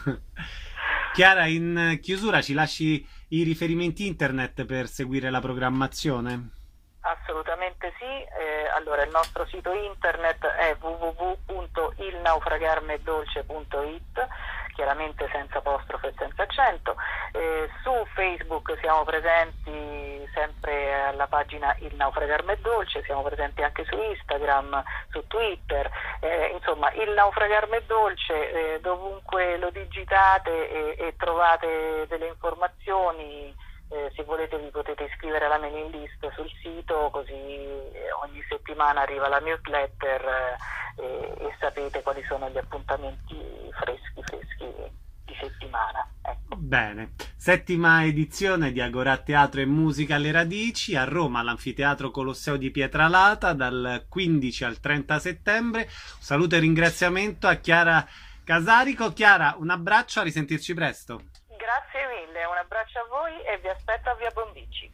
Speaker 1: Chiara, in chiusura ci lasci i riferimenti internet per seguire la programmazione?
Speaker 7: Assolutamente sì, eh, allora il nostro sito internet è w w w punto il naufragarmedolce punto i t, chiaramente senza apostrofo e senza accento. Eh, su Facebook siamo presenti sempre alla pagina Il Naufragarmi è Dolce, siamo presenti anche su Instagram, su Twitter, eh, insomma Il Naufragarmi è Dolce, eh, dovunque lo digitate e, e trovate delle informazioni. Eh, se volete vi potete iscrivere alla mailing list sul sito, così eh, ogni settimana arriva la newsletter eh, e, e sapete quali sono gli appuntamenti freschi freschi di settimana. Ecco.
Speaker 1: Bene, settima edizione di Agorà Teatro e Musica alle Radici a Roma, all'Anfiteatro Colosseo di Pietralata, dal quindici al trenta settembre. Un saluto e ringraziamento a Chiara Casarico. Chiara, un abbraccio, a risentirci presto.
Speaker 7: Grazie mille, un abbraccio a voi e vi aspetto a Via Bombici.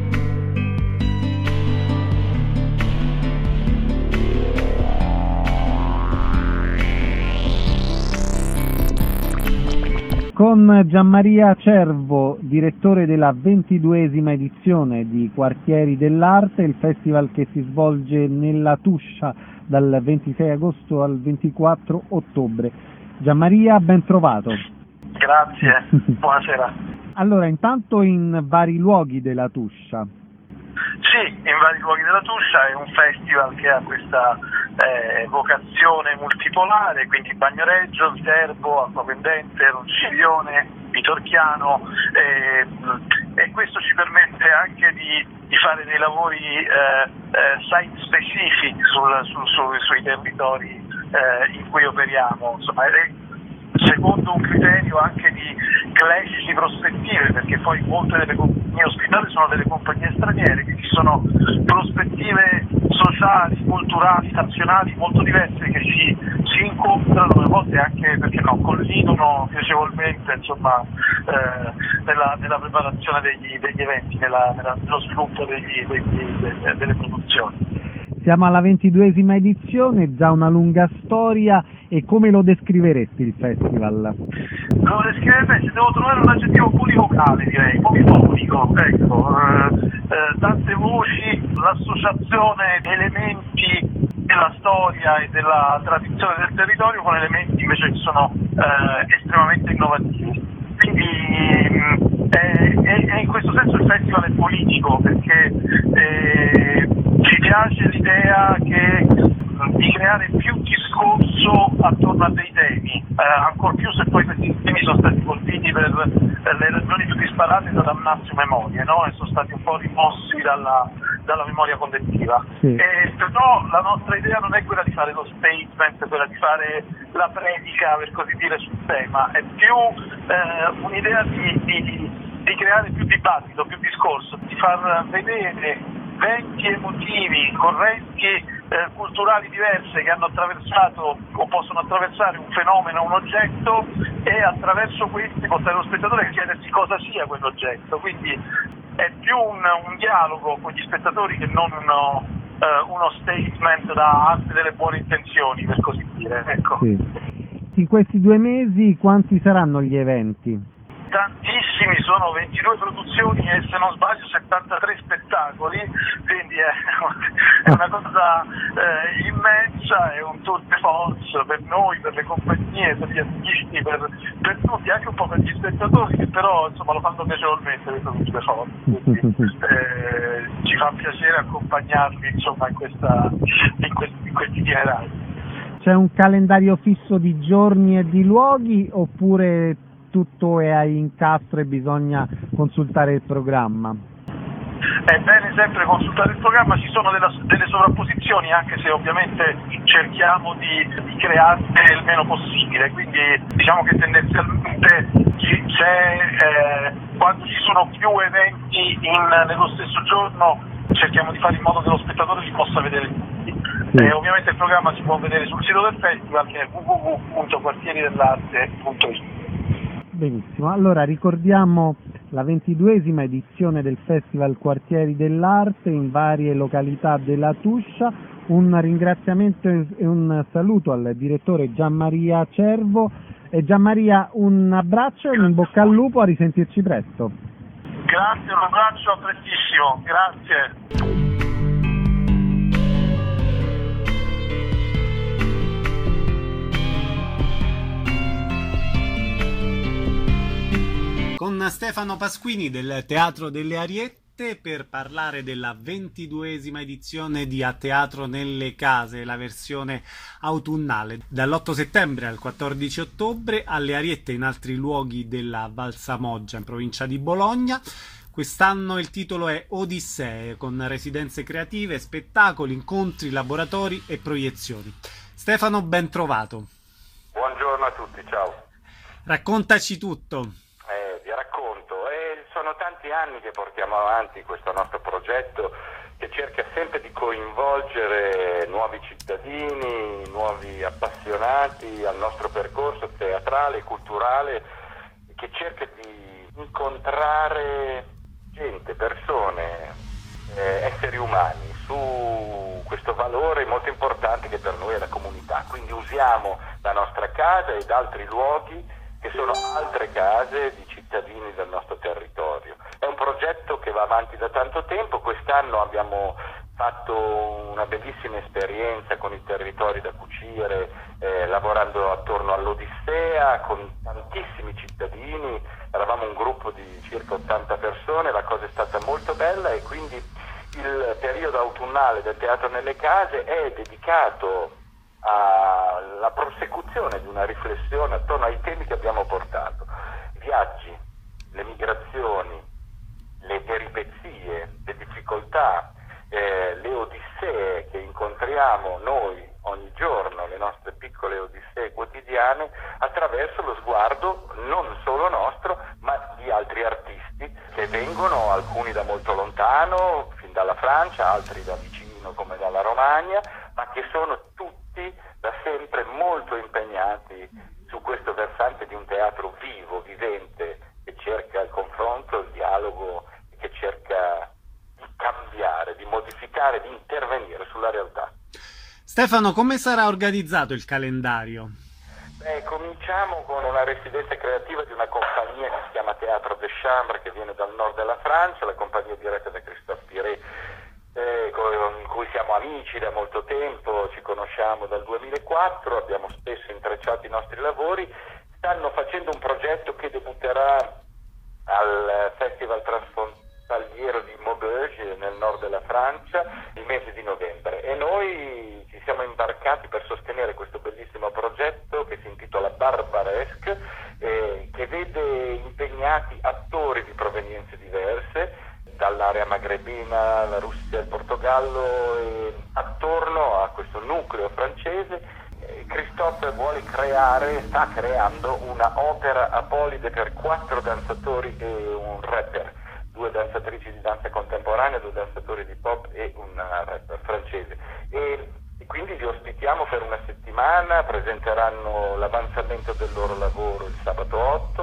Speaker 8: Con Gianmaria Cervo, direttore della ventiduesima edizione di Quartieri dell'Arte, il festival che si svolge nella Tuscia dal ventisei agosto al ventiquattro ottobre. Gianmaria, ben trovato.
Speaker 9: Grazie, buonasera.
Speaker 8: Allora, intanto in vari luoghi della Tuscia.
Speaker 9: Sì, in vari luoghi della Tuscia, è un festival che ha questa eh, vocazione multipolare, quindi Bagnoregio, Viterbo, Acquapendente, Ronciglione, Vitorchiano, eh, e questo ci permette anche di, di fare dei lavori eh, eh, site specific sul, sul, sul, sui territori eh, in cui operiamo, insomma, è, secondo un criterio anche di clash di prospettive, perché poi molte delle compagnie ospitali sono delle compagnie straniere, quindi sono prospettive sociali, culturali, nazionali molto diverse che si, si incontrano, a volte anche, perché no, collidono piacevolmente, insomma, eh, nella, nella preparazione degli, degli eventi, nella, nella, nello sviluppo degli, degli, delle, delle produzioni.
Speaker 8: Siamo alla ventiduesima edizione, già una lunga storia, e come lo descriveresti il festival?
Speaker 9: Lo descriverei, se devo trovare un aggettivo polivocale, direi, polifonico, ecco, eh, eh, tante voci, l'associazione di elementi della storia e della tradizione del territorio con elementi invece che sono eh, estremamente innovativi. Quindi è, è, è in questo senso il festival è politico, perché eh, ci piace l'idea che di creare più discorso attorno a dei temi, eh, ancor più se poi questi temi sono stati colpiti per eh, le ragioni più disparate da damnatio memoria, no? E sono stati un po' rimossi dalla, dalla memoria collettiva. Sì. E, però la nostra idea non è quella di fare lo statement, quella di fare la predica, per così dire, sul tema, è più eh, un'idea di, di, di creare più dibattito, più discorso, di far vedere venti emotivi, correnti eh, culturali diverse che hanno attraversato o possono attraversare un fenomeno, un oggetto, e attraverso questi portare lo spettatore a chiedersi cosa sia quell'oggetto. Quindi è più un, un dialogo con gli spettatori che non uno, eh, uno statement da arte delle buone intenzioni, per così dire. Ecco.
Speaker 8: Sì. In questi due mesi quanti saranno gli eventi?
Speaker 9: Tantissimi, sono ventidue produzioni e, se non sbaglio, settantatré spettacoli, quindi è, è una cosa eh, immensa, è un tour de force per noi, per le compagnie, per gli artisti, per, per tutti, anche un po' per gli spettatori, che però insomma lo fanno piacevolmente questo tour de force, quindi eh, ci fa piacere accompagnarli, insomma, in, questa, in, questi, in questi itinerari.
Speaker 8: C'è un calendario fisso di giorni e di luoghi, oppure tutto è a incastro e bisogna consultare il programma?
Speaker 9: È bene sempre consultare il programma, ci sono della, delle sovrapposizioni, anche se ovviamente cerchiamo di, di crearne il meno possibile, quindi diciamo che tendenzialmente c'è, eh, quando ci sono più eventi in, nello stesso giorno, cerchiamo di fare in modo che lo spettatore li possa vedere tutti. Sì. Eh, ovviamente il programma si può vedere sul sito del festival, che è w w w punto quartieri dell'arte punto i t.
Speaker 8: Benissimo, allora ricordiamo la ventiduesima edizione del Festival Quartieri dell'Arte in varie località della Tuscia. Un ringraziamento e un saluto al direttore Gianmaria Cervo. E Gianmaria, un abbraccio e un in bocca al lupo, a risentirci presto.
Speaker 9: Grazie, un abbraccio, a prestissimo, grazie.
Speaker 1: Con Stefano Pasquini del Teatro delle Ariette per parlare della ventiduesima edizione di A Teatro nelle Case, la versione autunnale, dall'otto settembre al quattordici ottobre alle Ariette e in altri luoghi della Val Samoggia in provincia di Bologna. Quest'anno il titolo è Odissee, con residenze creative, spettacoli, incontri, laboratori e proiezioni. Stefano, ben trovato.
Speaker 5: Buongiorno a tutti, ciao.
Speaker 1: Raccontaci tutto.
Speaker 5: Sono tanti anni che portiamo avanti questo nostro progetto, che cerca sempre di coinvolgere nuovi cittadini, nuovi appassionati al nostro percorso teatrale e culturale, che cerca di incontrare gente, persone, eh, esseri umani su questo valore molto importante che per noi è la comunità. Quindi usiamo la nostra casa ed altri luoghi che sono altre case di cittadini del nostro territorio. È un progetto che va avanti da tanto tempo. Quest'anno abbiamo fatto una bellissima esperienza con i territori da cucire, eh, lavorando attorno all'Odissea con tantissimi cittadini. Eravamo un gruppo di circa ottanta persone, la cosa è stata molto bella e quindi il periodo autunnale del Teatro nelle Case è dedicato alla prosecuzione di una riflessione attorno ai temi che abbiamo portato: viaggi, le migrazioni, le peripezie, le difficoltà, eh, le odissee che incontriamo noi ogni giorno, le nostre piccole odissee quotidiane, attraverso lo sguardo non solo nostro ma di altri artisti che vengono, alcuni da molto lontano, fin dalla Francia, altri da vicino come dalla Romagna, ma che sono tutti da sempre molto impegnati su questo versante di un teatro vivo, vivente, che cerca il confronto, il dialogo, che cerca di cambiare, di modificare, di intervenire sulla realtà.
Speaker 1: Stefano, come sarà organizzato il calendario?
Speaker 5: Beh, cominciamo con una residenza creativa di una compagnia che si chiama Théâtre de Chambre, che viene dal nord della Francia, la compagnia diretta da Christophe Piret, eh, con cui siamo amici da molto tempo, ci conosciamo dal duemilaquattro, abbiamo spesso intrecciato i nostri lavori. Stanno facendo un progetto che debutterà al Festival Transfrontaliero di Maubeuge nel nord della Francia il mese di novembre, e noi ci siamo imbarcati per sostenere questo bellissimo progetto che si intitola Barbaresque, eh, che vede impegnati attori di provenienze diverse dall'area magrebina, la Russia, il Portogallo, e attorno a questo nucleo francese Christophe vuole creare, sta creando una opera apolide per quattro danzatori e un rapper, due danzatrici di danza contemporanea, due danzatori di pop e un rapper francese. E, e quindi li ospitiamo per una settimana, presenteranno l'avanzamento del loro lavoro il sabato otto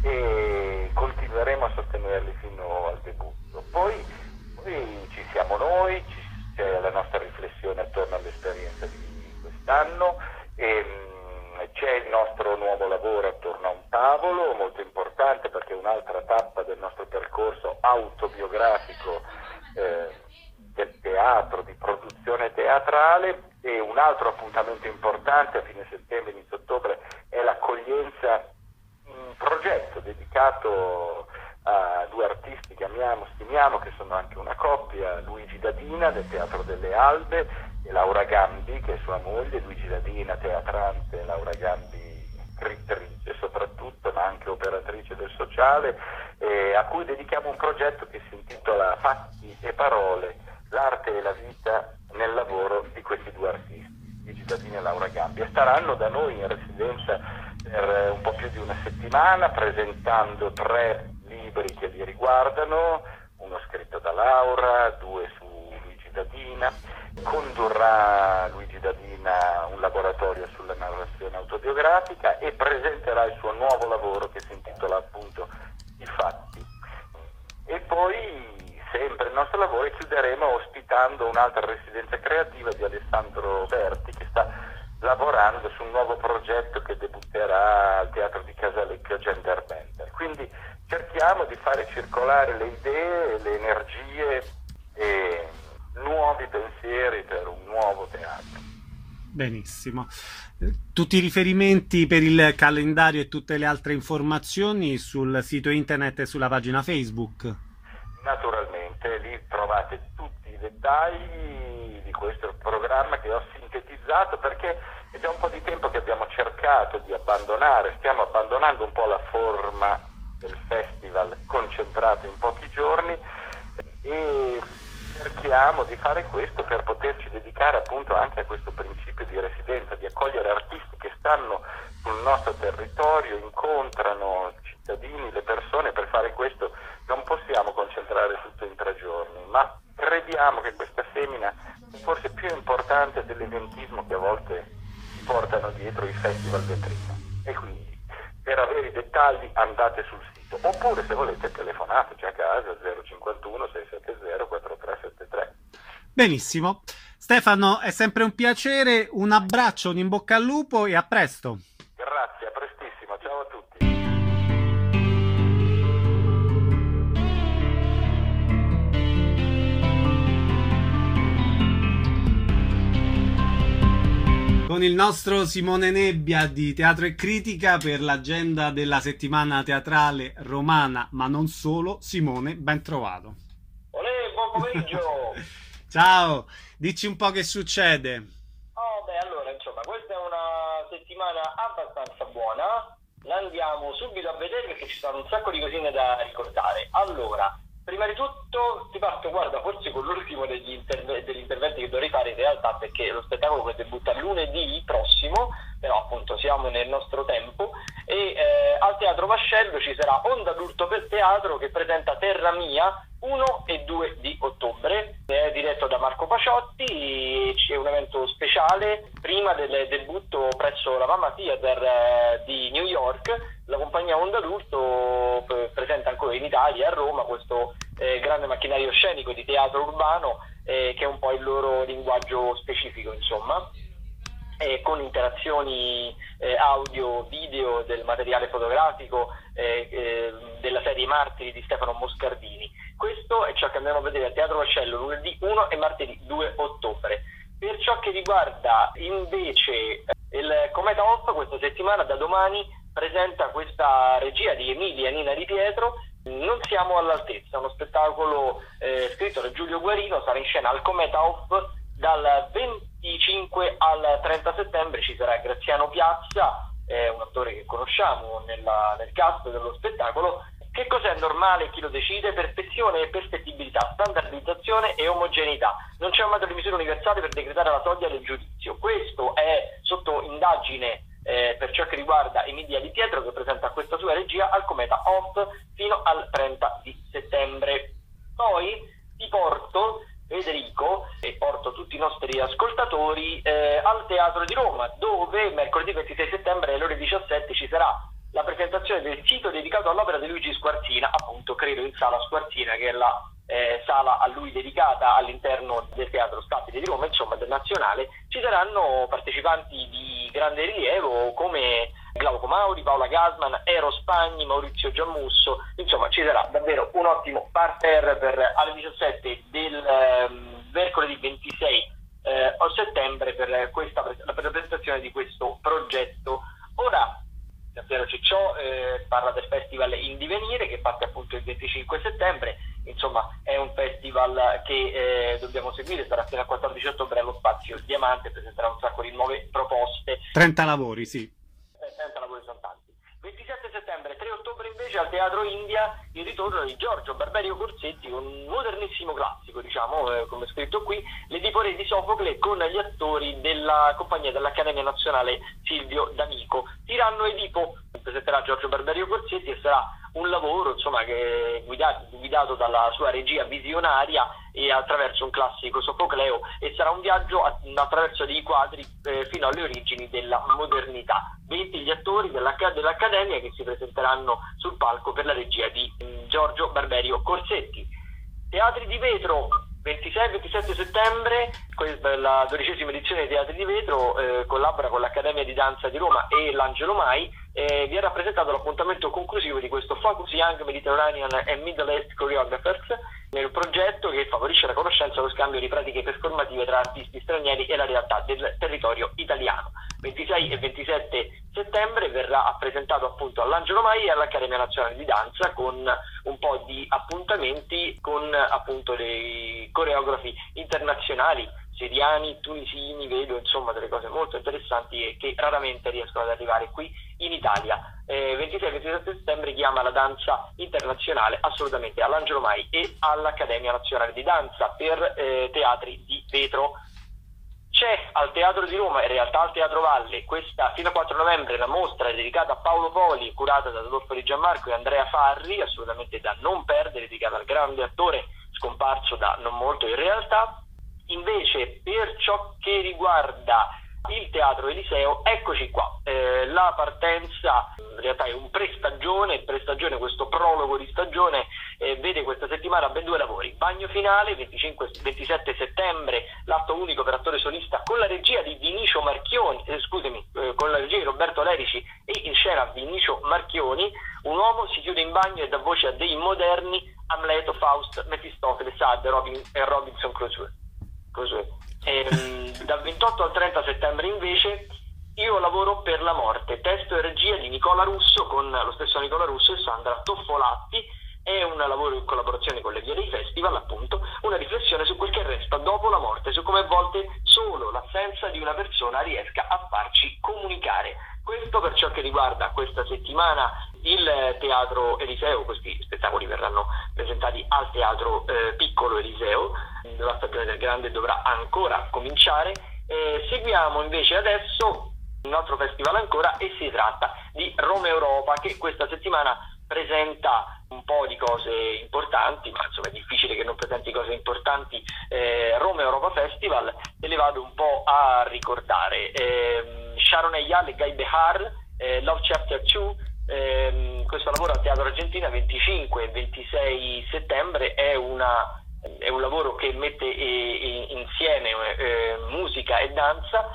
Speaker 5: e continueremo a sostenerli fino al debutto. Poi, poi ci siamo noi, ci, c'è la nostra riflessione attorno all'esperienza di quest'anno. E, c'è il nostro nuovo lavoro attorno a un tavolo molto importante, perché è un'altra tappa del nostro percorso autobiografico eh, del teatro, di produzione teatrale. E un altro appuntamento importante a fine settembre, inizio ottobre, è l'accoglienza, un progetto dedicato a due artisti che amiamo, stimiamo, che sono anche una coppia, Luigi Dadina del Teatro delle Albe e Laura Gambi, che è sua moglie. Luigi Dadina, teatrante, Laura Gambi, scrittrice soprattutto, ma anche operatrice del sociale, eh, a cui dedichiamo un progetto che si intitola Fatti e Parole, l'arte e la vita nel lavoro di questi due artisti, Luigi Dadina e Laura Gambi, e staranno da noi in residenza per un po' più di una settimana, presentando tre libri che li riguardano, uno scritto da Laura, due su Luigi Dadina. Condurrà Luigi Dadina un laboratorio sulla narrazione autobiografica e presenterà il suo nuovo lavoro che si intitola appunto I Fatti. E poi, sempre il nostro lavoro, chiuderemo ospitando un'altra residenza creativa di Alessandro Berti, che sta lavorando su un nuovo progetto che debutterà al Teatro di Casalecchio Genderbender. Quindi cerchiamo di fare circolare le idee, le energie e nuovi pensieri per un nuovo teatro.
Speaker 1: Benissimo. Tutti i riferimenti per il calendario e tutte le altre informazioni sul sito internet e sulla pagina Facebook?
Speaker 5: Naturalmente, lì trovate tutti i dettagli di questo programma che ho sintetizzato, perché è già un po' di tempo che abbiamo cercato di abbandonare, stiamo abbandonando un po' la forma del festival concentrato in pochi giorni, e cerchiamo di fare questo per poterci dedicare appunto anche a questo principio di residenza, di accogliere artisti che stanno sul nostro territorio, incontrano cittadini, le persone. Per fare questo non possiamo concentrare tutto in tre giorni, ma crediamo che questa semina è forse più importante dell'eventismo che a volte si portano dietro i festival vetrina. E quindi, per avere i dettagli, andate sul sito, oppure se volete telefonateci a casa zero cinquantuno sei sette zero quattro tre sette tre.
Speaker 1: Benissimo. Stefano, è sempre un piacere, un abbraccio, un in bocca al lupo e a presto.
Speaker 5: Grazie, a prestissimo, ciao a tutti.
Speaker 1: Con il nostro Simone Nebbia di Teatro e Critica per l'agenda della settimana teatrale romana, ma non solo. Simone, ben trovato.
Speaker 10: Olè, buon pomeriggio.
Speaker 1: Ciao, dici un po' che succede.
Speaker 10: Oh, beh, allora, insomma, questa è una settimana abbastanza buona. La andiamo subito a vedere perché ci sono un sacco di cosine da ricordare. Allora, prima di tutto ti parto, guarda, forse con l'ultimo degli, interve- degli interventi che dovrei fare in realtà, perché lo spettacolo poi debutta lunedì prossimo, però appunto siamo nel nostro tempo, e eh, al Teatro Vascello ci sarà Onda d'Urto per Teatro che presenta Terra Mia uno e due di ottobre, è diretto da Marco Paciotti, c'è un evento speciale prima del debutto presso la Mamma Theater eh, di New York. La compagnia Onda d'Urto p- presenta ancora in Italia, a Roma, questo eh, grande macchinario scenico di teatro urbano eh, che è un po' il loro linguaggio specifico, insomma, eh, con interazioni eh, audio, video, del materiale fotografico eh, eh, della serie Martiri di Stefano Moscardini. Questo è ciò che andremo a vedere al Teatro Vascello lunedì uno e martedì due ottobre. Per ciò che riguarda invece il Cometa Off, questa settimana da domani presenta questa regia di Emilia Nina Di Pietro, Non siamo all'altezza, uno spettacolo eh, scritto da Giulio Guarino, sarà in scena al Cometa Off dal venticinque al trenta settembre. Ci sarà Graziano Piazza, eh, un attore che conosciamo nella, nel cast dello spettacolo. Che cos'è normale? Chi lo decide? Perfezione e perfettibilità, standardizzazione e omogeneità. Non c'è un metodo di misura universale per decretare la soglia del giudizio. Questo è sotto indagine eh, per ciò che riguarda Emilia Di Pietro, che presenta questa sua regia al Cometa Off fino al trenta di settembre. Poi ti porto, Federico, e porto tutti i nostri ascoltatori eh, al Teatro di Roma, dove mercoledì ventisei settembre alle ore diciassette ci sarà la presentazione del sito dedicato all'opera di Luigi Squarzina, appunto credo in Sala Squarzina, che è la eh, sala a lui dedicata all'interno del Teatro Stabile di Roma, insomma del Nazionale. Ci saranno partecipanti di grande rilievo come Glauco Mauri, Paola Gasman, Ero Spagni, Maurizio Giammusso, insomma ci sarà davvero un ottimo parterre per alle diciassette del eh, mercoledì ventisei eh, settembre per questa la presentazione di questo progetto. Ora Piero Cicciò eh, parla del festival In Divenire, che parte appunto il venticinque settembre. Insomma è un festival che eh, dobbiamo seguire, sarà fino al quattordici ottobre allo Spazio Diamante, presenterà un sacco di nuove proposte.
Speaker 1: trenta lavori, sì.
Speaker 10: trenta lavori sono tanti. ventisette settembre, tre ottobre invece al Teatro India il ritorno di Giorgio Barberio Corsetti, un modernissimo classico, diciamo, eh, come scritto qui, l'Edipo Re di Sofocle, con gli attori della compagnia dell'Accademia Nazionale Silvio D'Amico. Tiranno Edipo presenterà Giorgio Barberio Corsetti e sarà un lavoro, insomma, che è guidato, guidato dalla sua regia visionaria e attraverso un classico Sofocleo, e sarà un viaggio attraverso dei quadri eh, fino alle origini della modernità. venti gli attori dell'Ac- dell'Accademia che si presenteranno sul palco per la regia di mh, Giorgio Barberio Corsetti. Teatri di Vetro, ventisei ventisette settembre, la dodicesima edizione dei Teatri di Vetro eh, collabora con l'Accademia di Danza di Roma e l'Angelo Mai. Eh, vi è rappresentato l'appuntamento conclusivo di questo Focus Young Mediterranean and Middle East Choreographers, nel progetto che favorisce la conoscenza e lo scambio di pratiche performative tra artisti stranieri e la realtà del territorio italiano. ventisei e ventisette settembre verrà presentato appunto all'Angelo Mai e all'Accademia Nazionale di Danza, con un po' di appuntamenti con appunto dei coreografi internazionali, siriani, tunisini, vedo insomma delle cose molto interessanti e che raramente riescono ad arrivare qui in Italia. Eh, ventisei ventisette settembre chiama la danza internazionale assolutamente all'Angelo Mai e all'Accademia Nazionale di Danza per eh, Teatri di Vetro. C'è al Teatro di Roma, in realtà al Teatro Valle, questa fino al quattro novembre, la mostra dedicata a Paolo Poli, curata da Adolfo Di Gianmarco e Andrea Farri, assolutamente da non perdere, dedicata al grande attore scomparso da non molto in realtà. Invece per ciò che riguarda il Teatro Eliseo, eccoci qua, eh, la partenza in realtà è un prestagione, prestagione questo prologo di stagione eh, vede questa settimana ben due lavori: Bagno Finale, venticinque ventisette settembre, l'atto unico per attore solista con la regia di Vinicio Marchioni, eh, scusami, eh, con la regia di Roberto Lerici e in scena Vinicio Marchioni. Un uomo si chiude in bagno e dà voce a dei moderni Amleto, Faust, Mefistofele, Sade, Robin, e Robinson Crusoe. così. E, dal ventotto al trenta settembre invece Io lavoro per la morte, testo e regia di Nicola Russo con lo stesso Nicola Russo e Sandra Toffolatti. È un lavoro in collaborazione con le vie dei festival, appunto, una riflessione su quel che resta dopo la morte, su come a volte solo l'assenza di una persona riesca a farci comunicare. Questo per ciò che riguarda questa settimana il Teatro Eliseo. Questi spettacoli verranno presentati al Teatro eh, Piccolo Eliseo. La stagione del Grande dovrà ancora cominciare. Eh, seguiamo invece adesso un altro festival ancora, e si tratta di Roma Europa, che questa settimana presenta un po' di cose importanti, ma insomma è difficile che non presenti cose importanti. eh, Roma Europa Festival, e le vado un po' a ricordare. eh, Sharon Eyal e Guy Behar, eh, Love Chapter due, eh, questo lavoro al Teatro Argentina venticinque e ventisei settembre, è una è un lavoro che mette eh, insieme eh, musica e danza.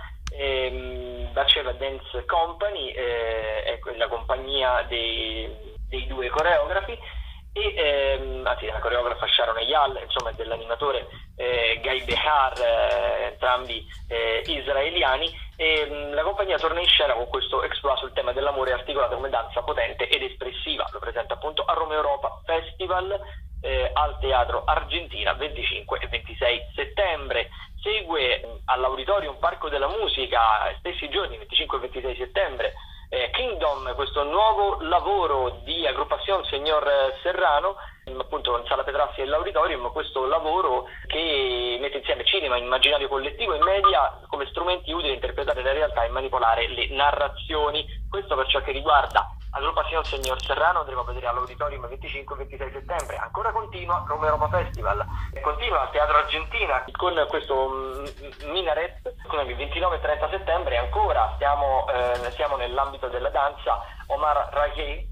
Speaker 10: eh, Baceva Dance Company eh, è la compagnia dei dei due coreografi, e ehm, anzi della coreografa Sharon Eyal, insomma dell'animatore eh, Guy Behar, eh, entrambi eh, israeliani. E mh, la compagnia torna in scena con questo exploit sul tema dell'amore articolato come danza potente ed espressiva. Lo presenta appunto a Roma Europa Festival eh, al Teatro Argentina venticinque e ventisei settembre. Segue mh, all'Auditorium Parco della Musica, stessi giorni venticinque e ventisei settembre, Eh, Kingdom, questo nuovo lavoro di Agrupación Señor Serrano, appunto in Sala Petrassi e l'Auditorium. Questo lavoro che mette insieme cinema, immaginario collettivo e media come strumenti utili a interpretare la realtà e manipolare le narrazioni. Questo per ciò che riguarda Agrupación Señor Serrano. Andremo a vedere all'Auditorium venticinque e ventisei settembre. Ancora continua Roma Europa Festival, continua al Teatro Argentina con questo um, Minaret, il ventinove e trenta settembre. Ancora stiamo, eh, siamo nell'ambito della danza. Omar Rajeh,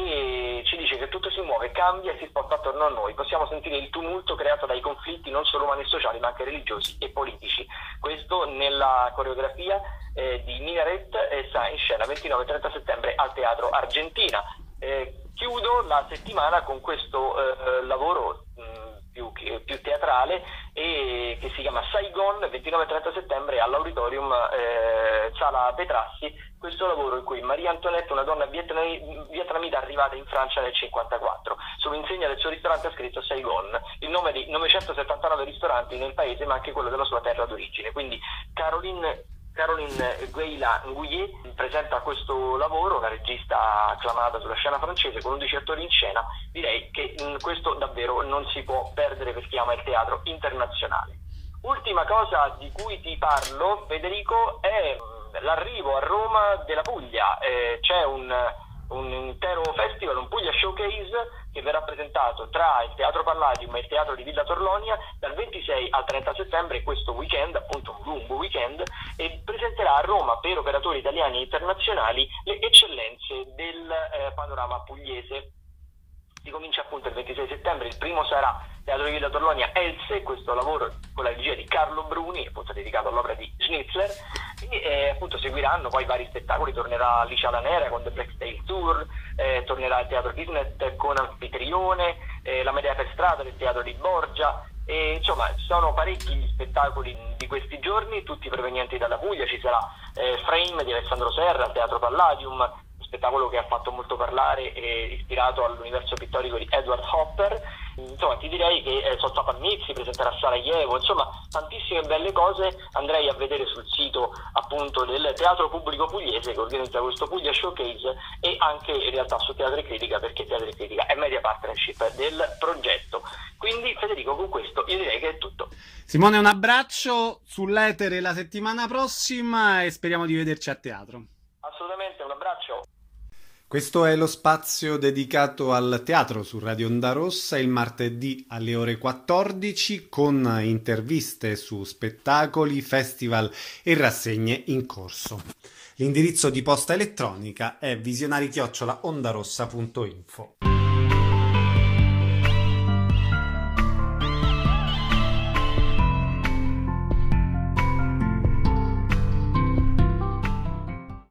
Speaker 10: che ci dice che tutto si muove, cambia e si sposta attorno a noi. Possiamo sentire il tumulto creato dai conflitti non solo umani e sociali, ma anche religiosi e politici. Questo nella coreografia eh, di Minaret, e sta in scena ventinove e trenta settembre al Teatro Argentina. Eh, chiudo la settimana con questo eh, lavoro mh, più, più teatrale, e che si chiama Saigon, ventinove e trenta settembre all'Auditorium eh, Sala Petrassi. Questo lavoro in cui Maria Antoinette, una donna vietnam- vietnamita arrivata in Francia nel cinquantaquattro, sull'insegna del suo ristorante ha scritto Saigon, il nome di novecentosettantanove ristoranti nel paese, ma anche quello della sua terra d'origine. Quindi Caroline Caroline Gueila Nguyen presenta questo lavoro, la regista acclamata sulla scena francese con undici attori in scena. Direi che mh, questo davvero non si può perdere, perché ama il teatro internazionale. Ultima cosa di cui ti parlo, Federico, è l'arrivo a Roma della Puglia. Eh, c'è un, un intero festival, un Puglia Showcase, che verrà presentato tra il Teatro Palladium e il Teatro di Villa Torlonia dal ventisei al trenta settembre, questo weekend, appunto un lungo weekend, e presenterà a Roma per operatori italiani e internazionali le eccellenze del eh, panorama pugliese. Si comincia appunto il ventisei settembre, il primo sarà Teatro di Villa Torlonia Else, questo lavoro con la regia di Carlo Bruni, appunto dedicato all'opera di Schnitzler, e eh, appunto seguiranno poi vari spettacoli. Tornerà Licia La Nera con The Blacktail Tour, eh, tornerà il Teatro Disney con Anfitrione, eh, la Medea per Strada del Teatro di Borgia, e insomma sono parecchi gli spettacoli di questi giorni, tutti provenienti dalla Puglia. Ci sarà eh, Frame di Alessandro Serra al Teatro Palladium, spettacolo che ha fatto molto parlare, e ispirato all'universo pittorico di Edward Hopper. Insomma, ti direi che eh, Sosta Palmizzi si presenterà a Sarajevo, insomma tantissime belle cose. Andrei a vedere sul sito appunto del Teatro Pubblico Pugliese, che organizza questo Puglia Showcase, e anche in realtà su Teatro e Critica, perché Teatro e Critica è media partnership del progetto. Quindi Federico, con questo io direi che è tutto.
Speaker 1: Simone, un abbraccio, sull'etere la settimana prossima, e speriamo di vederci a teatro.
Speaker 10: Assolutamente, un abbraccio.
Speaker 1: Questo è lo spazio dedicato al teatro su Radio Onda Rossa, il martedì alle ore quattordici, con interviste su spettacoli, festival e rassegne in corso. L'indirizzo di posta elettronica è visionari chiocciola ondarossa punto info.